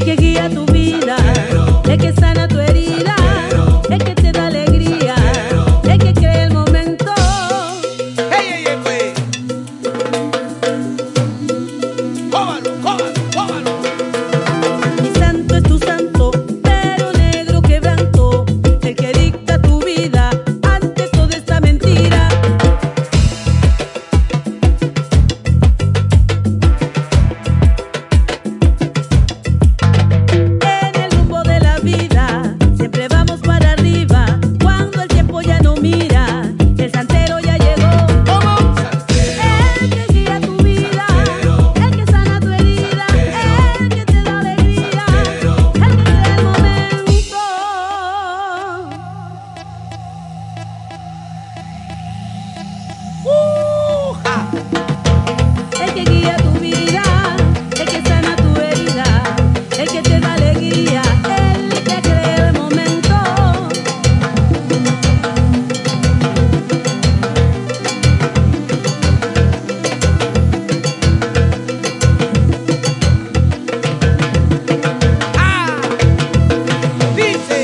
que guía tu vida, el que sana tu herida, el que te da alegría, el que crea el momento. ¡Ey, ey, ey, pues! ¡Cóbalo, cóbalo, cóbalo! Mi santo es tu santo, pero negro quebranto, el que dicta tu vida ante toda esta mentira. En el rumbo de la vida siempre vamos para arriba, cuando el tiempo ya no mira, el santero ya llegó. El que guía tu vida, el que sana tu herida, el que te da alegría, el que crea el momento. El que guía tu vida, el que sana tu herida, el que te da alegría, el que crea el momento. Dice.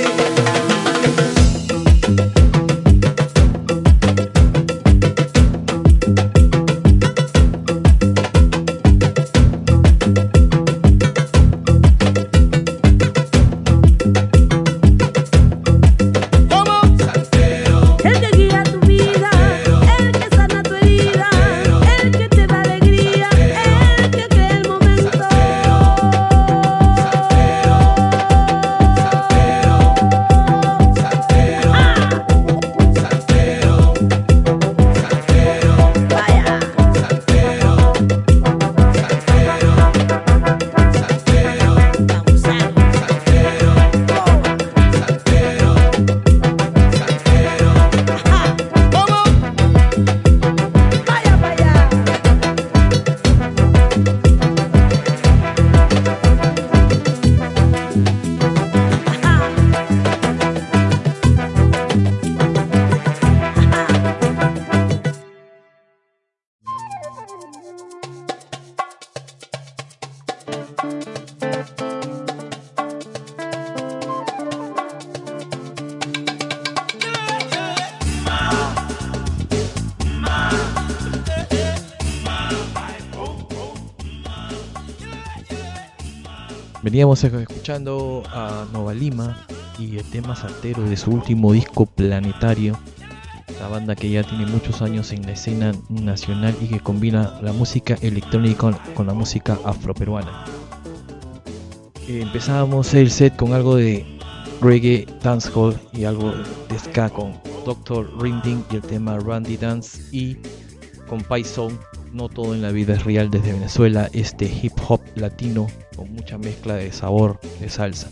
El que guía tu vida, el que sana tu herida, el que te da alegría, el que crea el momento. Vaya. Vaya, vaya. Veníamos escuchando a Nova Lima y el tema Santero de su último disco Planetario, la banda que ya tiene muchos años en la escena nacional y que combina la música electrónica con la música afroperuana. Empezábamos el set con algo de reggae, dancehall y algo de ska con Dr. Rinding y el tema Randy Dance, y con Python, No todo en la vida es real, desde Venezuela, este hip hop latino con mucha mezcla de sabor de salsa.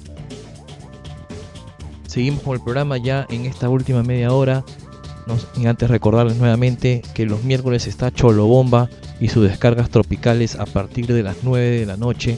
Seguimos con el programa ya en esta última media hora. Y antes recordarles nuevamente que los miércoles está Cholo Bomba y sus descargas tropicales a partir de las 9 de la noche,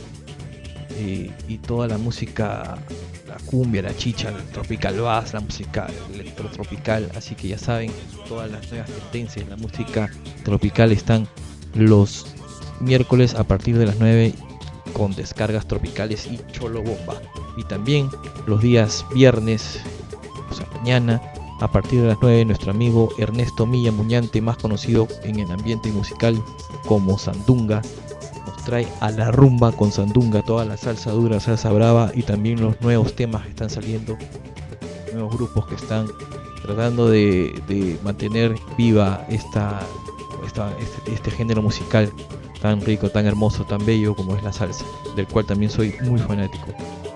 y toda la música, la cumbia, la chicha, el tropical bass, la música electrotropical. Así que ya saben, todas las nuevas tendencias, la música tropical están los miércoles a partir de las 9 con descargas tropicales y Cholo Bomba. Y también los días viernes, o sea mañana, a partir de las 9, nuestro amigo Ernesto Milla Muñante, más conocido en el ambiente musical como Sandunga, nos trae a la rumba con Sandunga, toda la salsa dura, salsa brava, y también los nuevos temas que están saliendo, nuevos grupos que están tratando de mantener viva este género musical tan rico, tan hermoso, tan bello como es la salsa, del cual también soy muy fanático.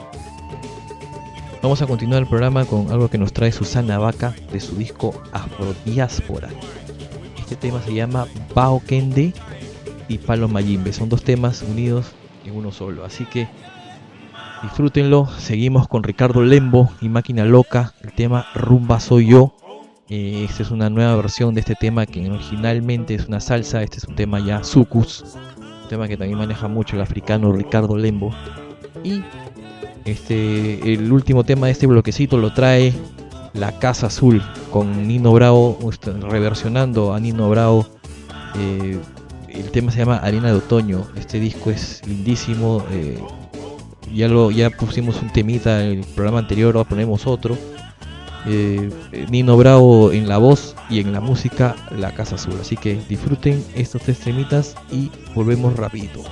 Vamos a continuar el programa con algo que nos trae Susana Vaca de su disco Afrodiáspora. Este tema se llama Bao Kende y Palo Mayimbe. Son dos temas unidos en uno solo, así que disfrútenlo. Seguimos con Ricardo Lembo y Máquina Loca, el tema Rumba Soy Yo. Esta es una nueva versión de este tema que originalmente es una salsa. Este es un tema ya sucus, un tema que también maneja mucho el africano Ricardo Lembo. Y el último tema de este bloquecito lo trae La Casa Azul con Nino Bravo, reversionando a Nino Bravo. El tema se llama Arena de Otoño. Este disco es lindísimo, ya pusimos un temita en el programa anterior, ahora ponemos otro. Nino Bravo en la voz y en la música La Casa Azul. Así que disfruten estos 3 temitas y volvemos rapidito.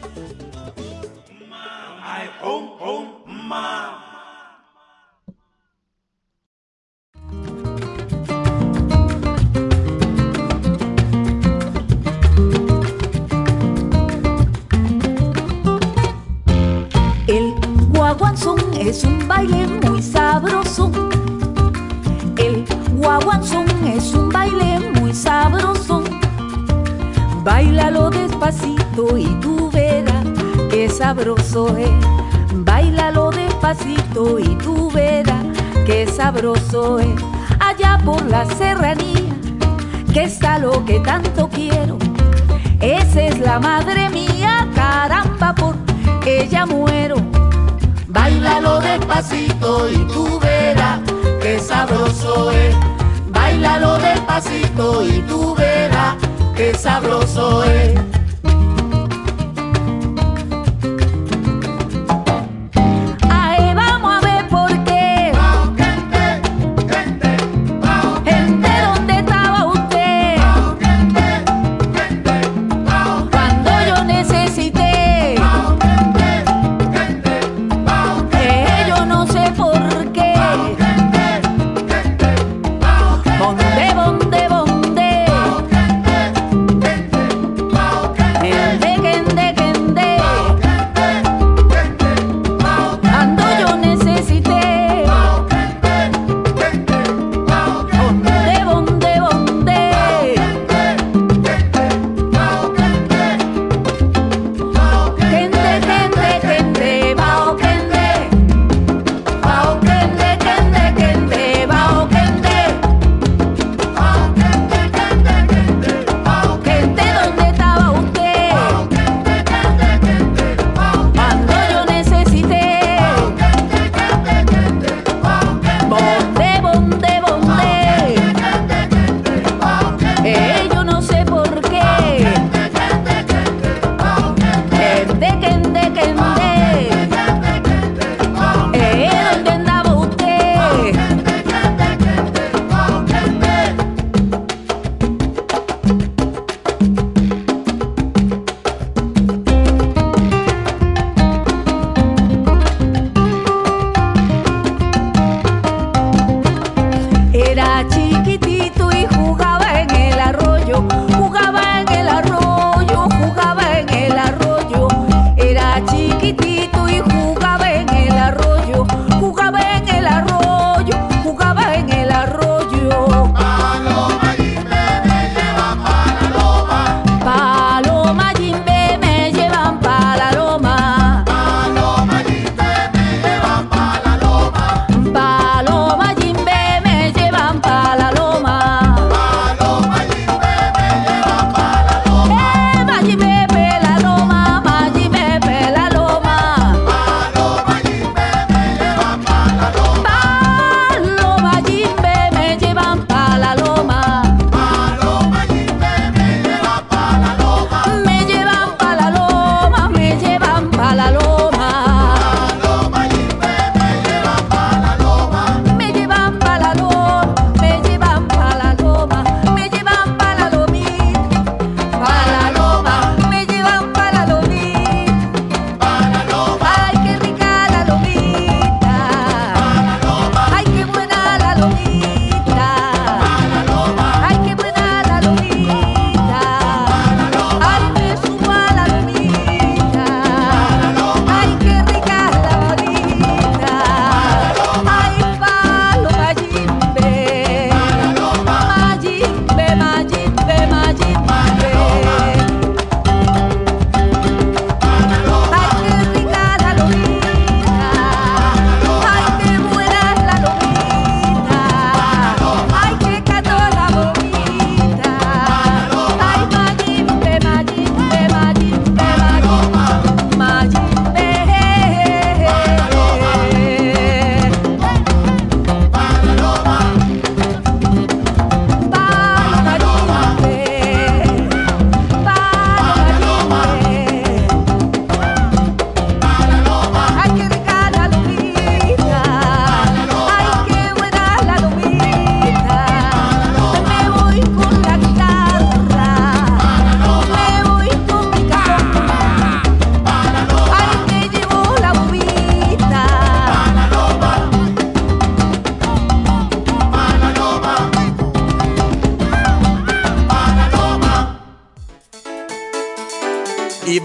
El guaguanzón es un baile muy sabroso. El guaguanzón es un baile muy sabroso. Báilalo despacito y tú verás qué sabroso es. Báilalo despacito y tú verás qué sabroso es. Allá por la serranía, que está lo que tanto quiero. Esa es la madre mía, caramba, por ella muero. Báilalo despacito y tú verás qué sabroso es. Báilalo despacito y tú verás qué sabroso es. Ahí vamos a ver por qué. Gente, ¿dónde estaba usted? Cuando yo necesité. Yo no sé por qué. Bonde, bonde, bonde.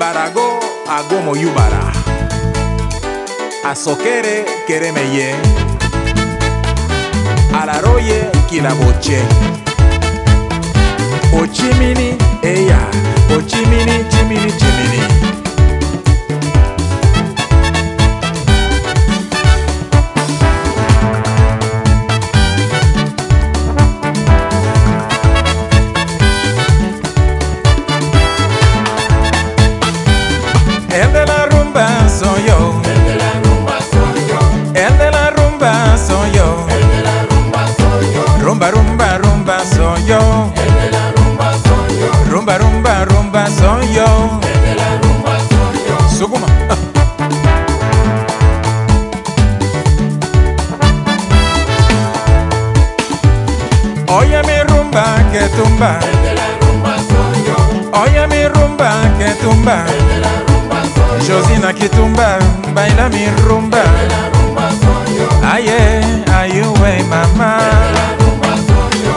barago agomo yubara. Asokere keremeye. Alaroye kilaboche. Ochimini eya. Ochimini chimini chimini. El de la rumba soy yo. El de la rumba soy yo. El de la rumba soy yo. El de la rumba soy yo. Rumba, rumba, rumba soy yo. El de la rumba soy yo. Rumba, rumba, rumba soy yo. El de la rumba soy yo. Sukuma. Oye mi rumba que tumba. El de la rumba soy yo. Oye mi rumba que tumba. El de la rumba soy yo. Josina que tumba, baila mi rumba. El de la rumba soy yo. Aye, ayuwe mamá. El de la rumba soy yo.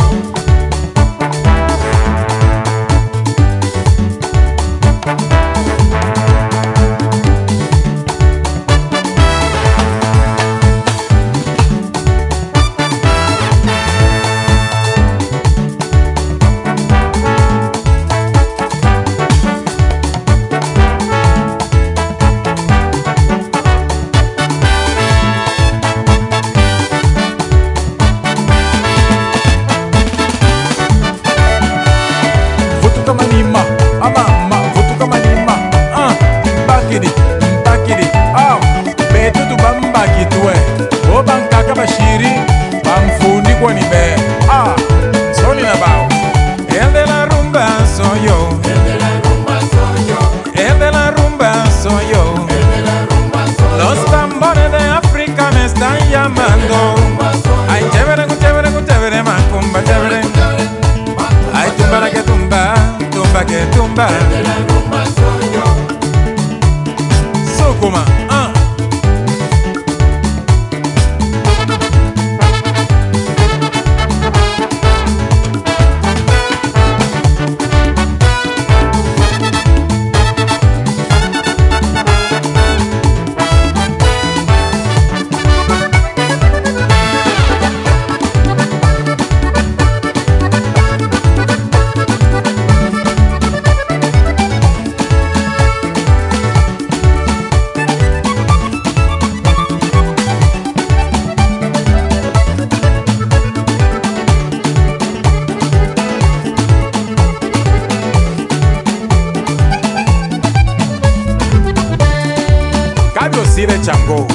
Sire Chango,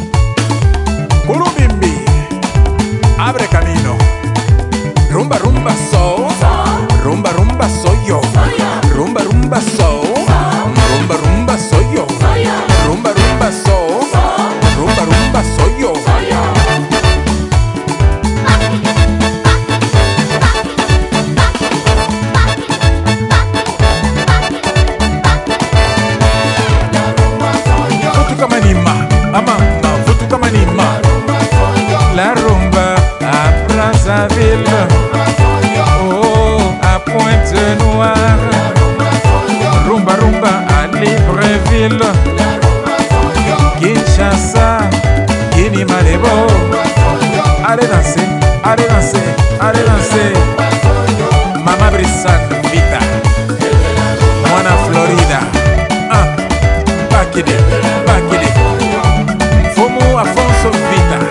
Kurubimbi, abre camino. Rumba, rumba, soul. Rumba, rumba, soy yo. Rumba, rumba, soul. Rumba, rumba, soy yo. Rumba, rumba, soul. Rumba, rumba, soy yo. La rumba à Brazzaville, oh à Pointe-Noire, rumba rumba à Libreville, Kinshasa, Guinée Malebo. Allez danser, allez danser, allez danser. Mama Brissan Vita, Mona Florida, Bakide, Bakide, Fomo Afonso Vita.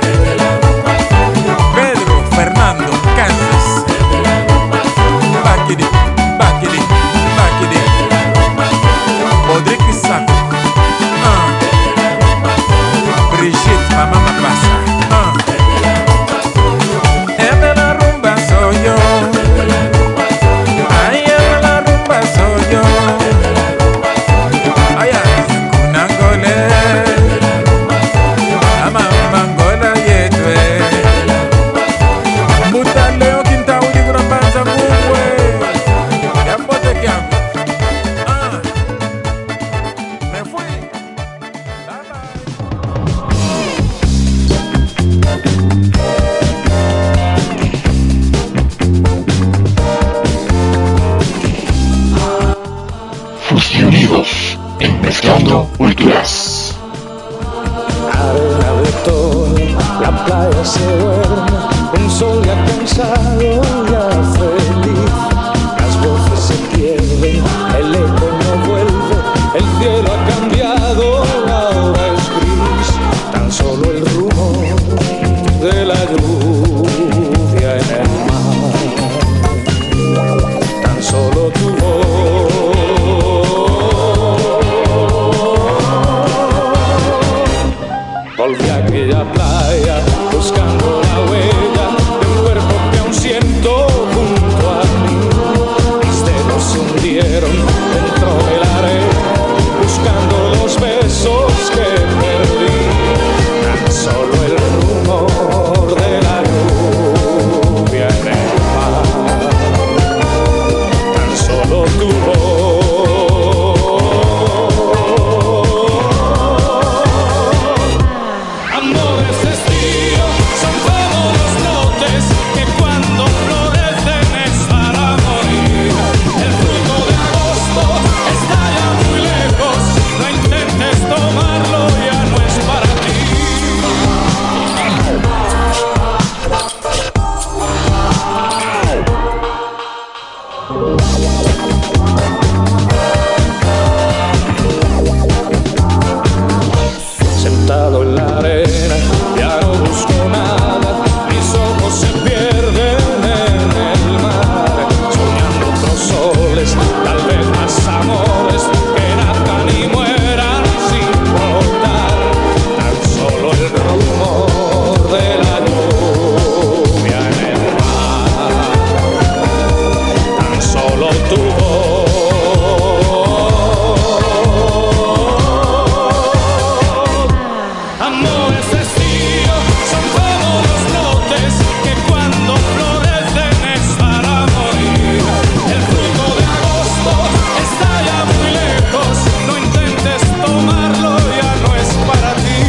Fernando Kansas. Bakidi, Bakidi, Bakidi. Audrey Kisako. Brigitte, Mama Mapasa. El de la rumba soy yo. Ay, el de la rumba soy yo. Ay, ay, Kunangole. Amamangole yetwe. Leo quinta udi kurambanza ngumwe yambote kyangu me fui. Bye bye. playa se duerme, un sol ya cansado, ya feliz. Las voces se pierden, el eco no vuelve, el cielo ha cambiado, ahora es gris. Tan solo el rumor de la lluvia en el mar, tan solo tu voz. Volví a aquella playa buscando la huella de un cuerpo que aún siento junto a mí. Mis dedos se hundieron dentro de la arena, buscando los besos que perdí. Tan solo el rumor de la lluvia en el mar, tan solo tu voz. Sentado en la arena, ya no busco nada, mis ojos se pierden en el mar, soñando otros soles, tal vez más amores que nazcan y mueran sin importar. Tan solo el rumor de la lluvia en el mar, tan solo tu voz. Amores de estío son como los brotes que cuando florecen es para morir. El fruto de agosto está ya muy lejos, no intentes tomarlo, ya no es para ti.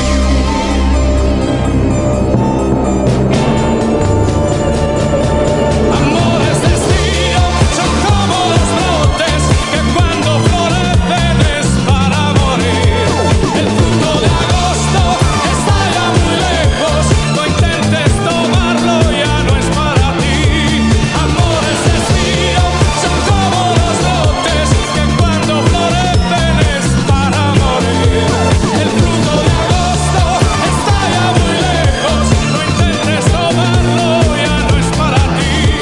Amores de estío son como los brotes que cuando florecen es para morir. El fruto de agosto está ya muy lejos, no intentes tomarlo, ya no es para ti. Amores de estío son como los brotes que cuando florecen es para morir. El fruto de agosto está ya muy lejos, no intentes tomarlo, ya no es para ti.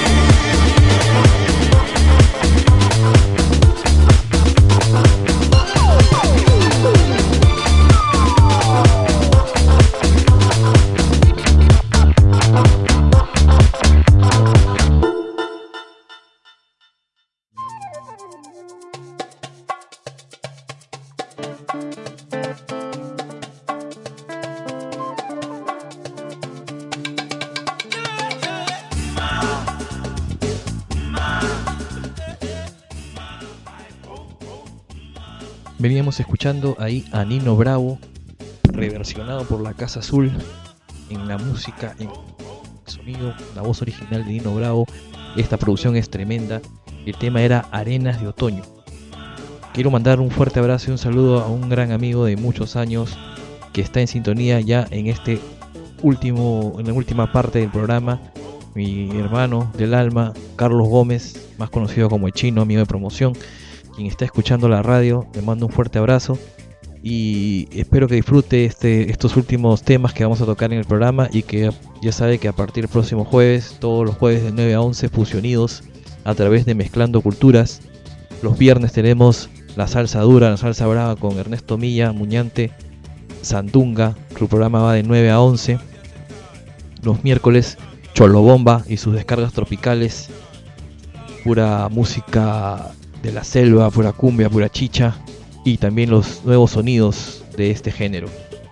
Veníamos escuchando ahí a Nino Bravo, reversionado por la Casa Azul, en la música, en el sonido, la voz original de Nino Bravo. Esta producción es tremenda. El tema era Arenas de Otoño. Quiero mandar un fuerte abrazo y un saludo a un gran amigo de muchos años que está en sintonía ya en en la última parte del programa, mi hermano del alma, Carlos Gómez, más conocido como el Chino, amigo de promoción, quien está escuchando la radio. Le mando un fuerte abrazo y espero que disfrute estos últimos temas que vamos a tocar en el programa, y que ya sabe que a partir del próximo jueves, todos los jueves de 9 a 11, Fusionidos a través de Mezclando Culturas. Los viernes tenemos la salsa dura, la salsa brava con Ernesto Milla, Muñante, Sandunga. Su programa va de 9 a 11. Los miércoles, Cholobomba y sus descargas tropicales, pura música de la selva, pura cumbia, pura chicha, y también los nuevos sonidos de este género.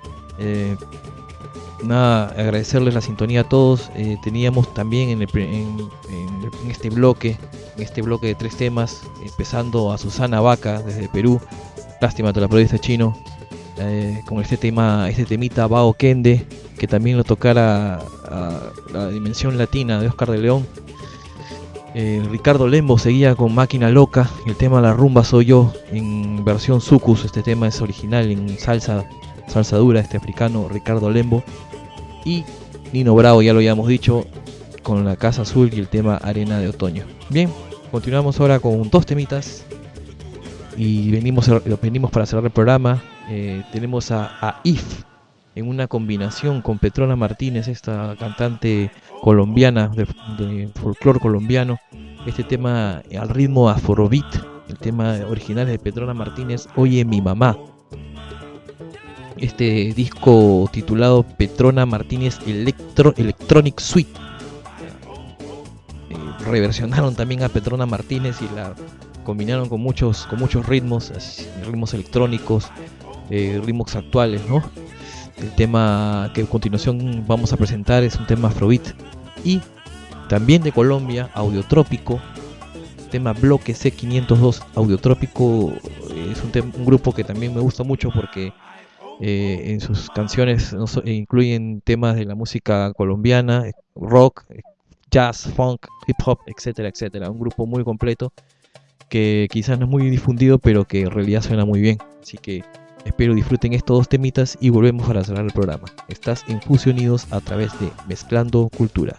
Agradecerles la sintonía a todos. Teníamos también en este bloque de 3 temas, empezando a Susana Vaca desde Perú. Lástima, te la perdiste, Chino. Con este temita Bao Kende, que también lo tocara a la dimensión latina de Oscar de León. Ricardo Lembo seguía con Máquina Loca, el tema La Rumba Soy Yo, en versión Sucus. Este tema es original en salsa dura, este africano Ricardo Lembo. y Nino Bravo, ya lo habíamos dicho, con La Casa Azul y el tema Arena de Otoño. Bien, continuamos ahora con 2 temitas y venimos para cerrar el programa. Tenemos a If en una combinación con Petrona Martínez, esta cantante colombiana de folclore colombiano. Este tema al ritmo afrobeat, el tema original de Petrona Martínez, Oye mi mamá. Este disco titulado Petrona Martínez Electronic Suite. Reversionaron también a Petrona Martínez y la combinaron con muchos ritmos electrónicos, ritmos actuales, ¿no? El tema que a continuación vamos a presentar es un tema afrobeat y también de Colombia, Audiotrópico, tema Bloque C502. Audiotrópico es un grupo que también me gusta mucho porque en sus canciones incluyen temas de la música colombiana, rock, jazz, funk, hip hop, etcétera, etcétera. Un grupo muy completo que quizás no es muy difundido, pero que en realidad suena muy bien. Así que espero disfruten estos 2 temitas y volvemos para cerrar el programa. Estás en Fusionidos a través de Mezclando Cultura.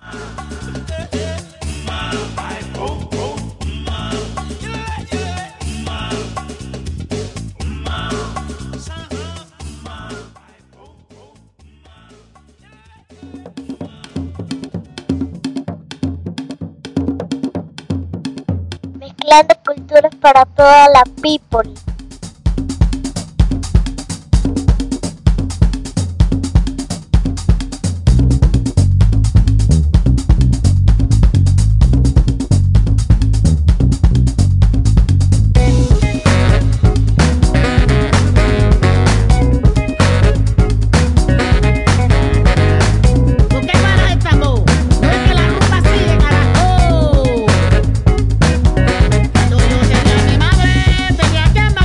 Mezclando culturas para toda la people. Tenía que andar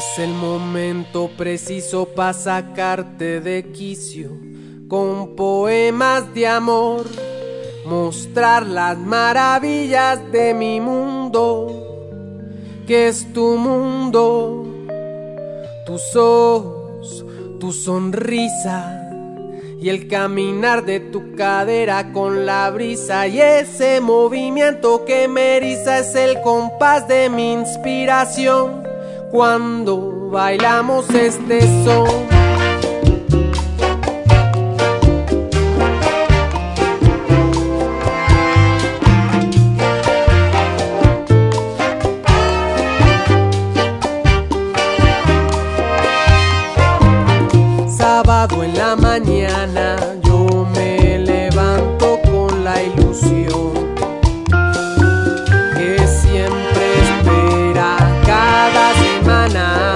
Es el momento preciso para sacarte de quicio con poemas de amor, mostrar las maravillas de mi mundo, que es tu mundo, tus ojos, tu sonrisa y el caminar de tu cadera con la brisa, y ese movimiento que me eriza es el compás de mi inspiración cuando bailamos este son. Sábado en la mañana yo me levanto con la ilusión que siempre espera cada semana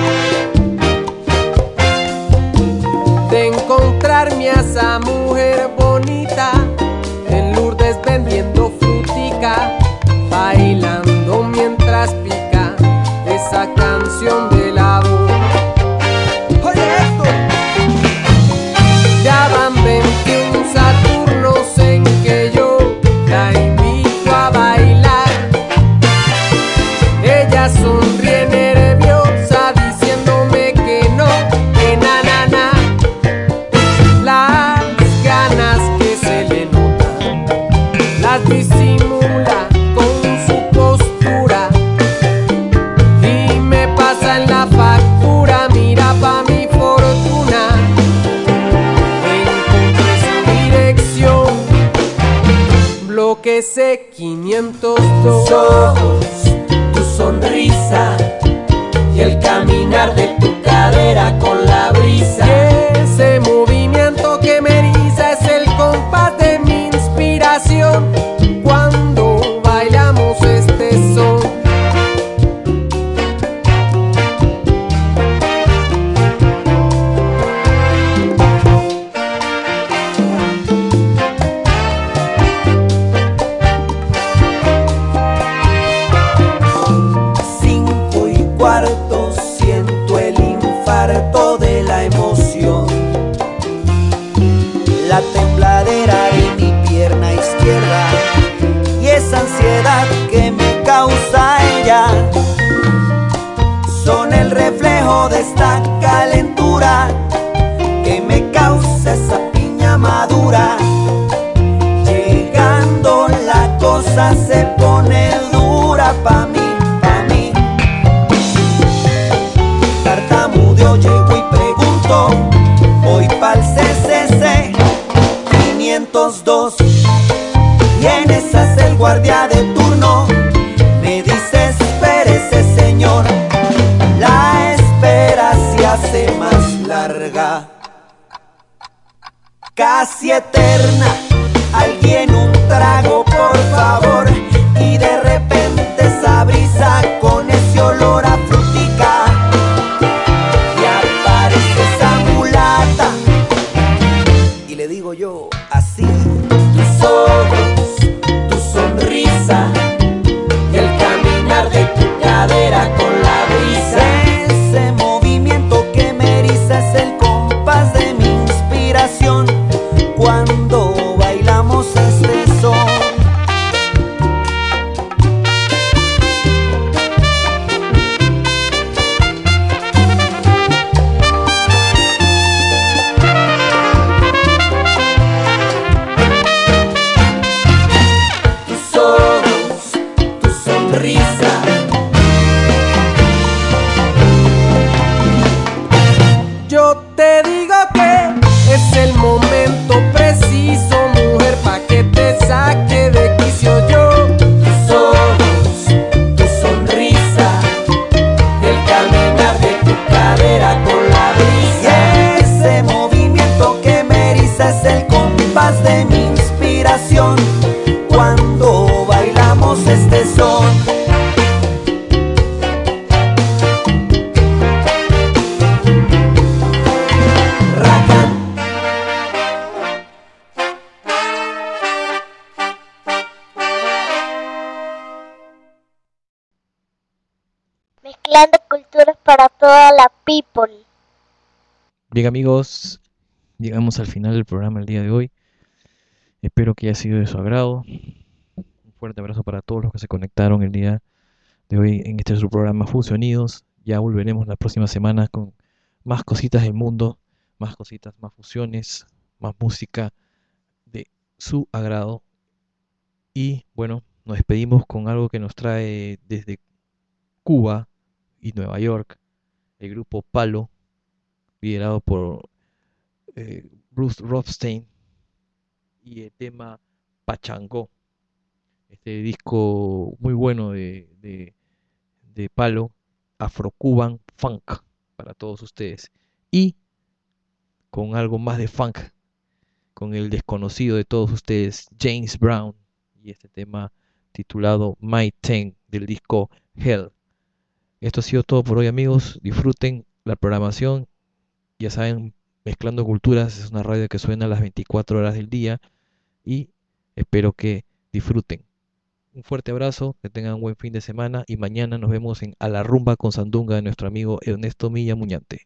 de encontrarme a esa mujer bonita en Lourdes vendiendo frutica, bailando mientras pica esa canción de la voz. Ya van 21 Saturnos en que yo la invito a bailar. Ella sonríe nerviosa diciéndome que no, que na na na. Las ganas que se le notan las disimula con su postura y me pasa en la factura, mira pa' mi fortuna. Bloque C502. Tus ojos, tu sonrisa y el caminar de tu cadera con la brisa. Ese movimiento que me eriza es el compás de mi inspiración cuando bailamos este son. Siento el infarto de la emoción, la tembladera de mi pierna izquierda y esa ansiedad que me causa ella son el reflejo de esta calentura que me causa esa piña madura. Llegando la cosa se pone dura pa' mí. Llego y pregunto, voy pa'l CCC 502 y en esas el guardia de turno me dice espérese señor, la espera se hace más larga, casi eterna. Alguien un trago por favor, y de repente esa brisa con ese olor a frutica y le digo yo así: tus ojos, tu sonrisa y el caminar de tu cadera con la brisa. Ese movimiento que me eriza es el compás de mi inspiración cuando bailamos este son. Yo te digo que es el momento preciso, mujer, pa' que te saque de quicio yo. Tus ojos, tu sonrisa, el caminar de tu cadera con la brisa. Ese movimiento que me eriza es el compás de mi inspiración cuando bailamos este son. Mezclando culturas para toda la people. Bien amigos, llegamos al final del programa el día de hoy. Espero que haya sido de su agrado. Un fuerte abrazo para todos los que se conectaron el día de hoy en este su programa Fusionidos. Ya volveremos la próxima semana con más cositas del mundo, más cositas, más fusiones, más música de su agrado. Y bueno, nos despedimos con algo que nos trae desde Cuba y Nueva York, el grupo Palo, liderado por Bruce Rothstein, y el tema Pachangó, este disco muy bueno de Palo, Afro-Cuban Funk para todos ustedes, y con algo más de funk, con el desconocido de todos ustedes, James Brown, y este tema titulado My Ten del disco Hell. Esto ha sido todo por hoy amigos, disfruten la programación, ya saben, Mezclando Culturas es una radio que suena a las 24 horas del día y espero que disfruten. Un fuerte abrazo, que tengan un buen fin de semana y mañana nos vemos en A la Rumba con Sandunga de nuestro amigo Ernesto Milla Muñante.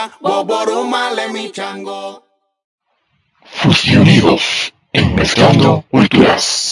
rumba, boborumale mi chango. Fusionidos en Mezclando Culturas.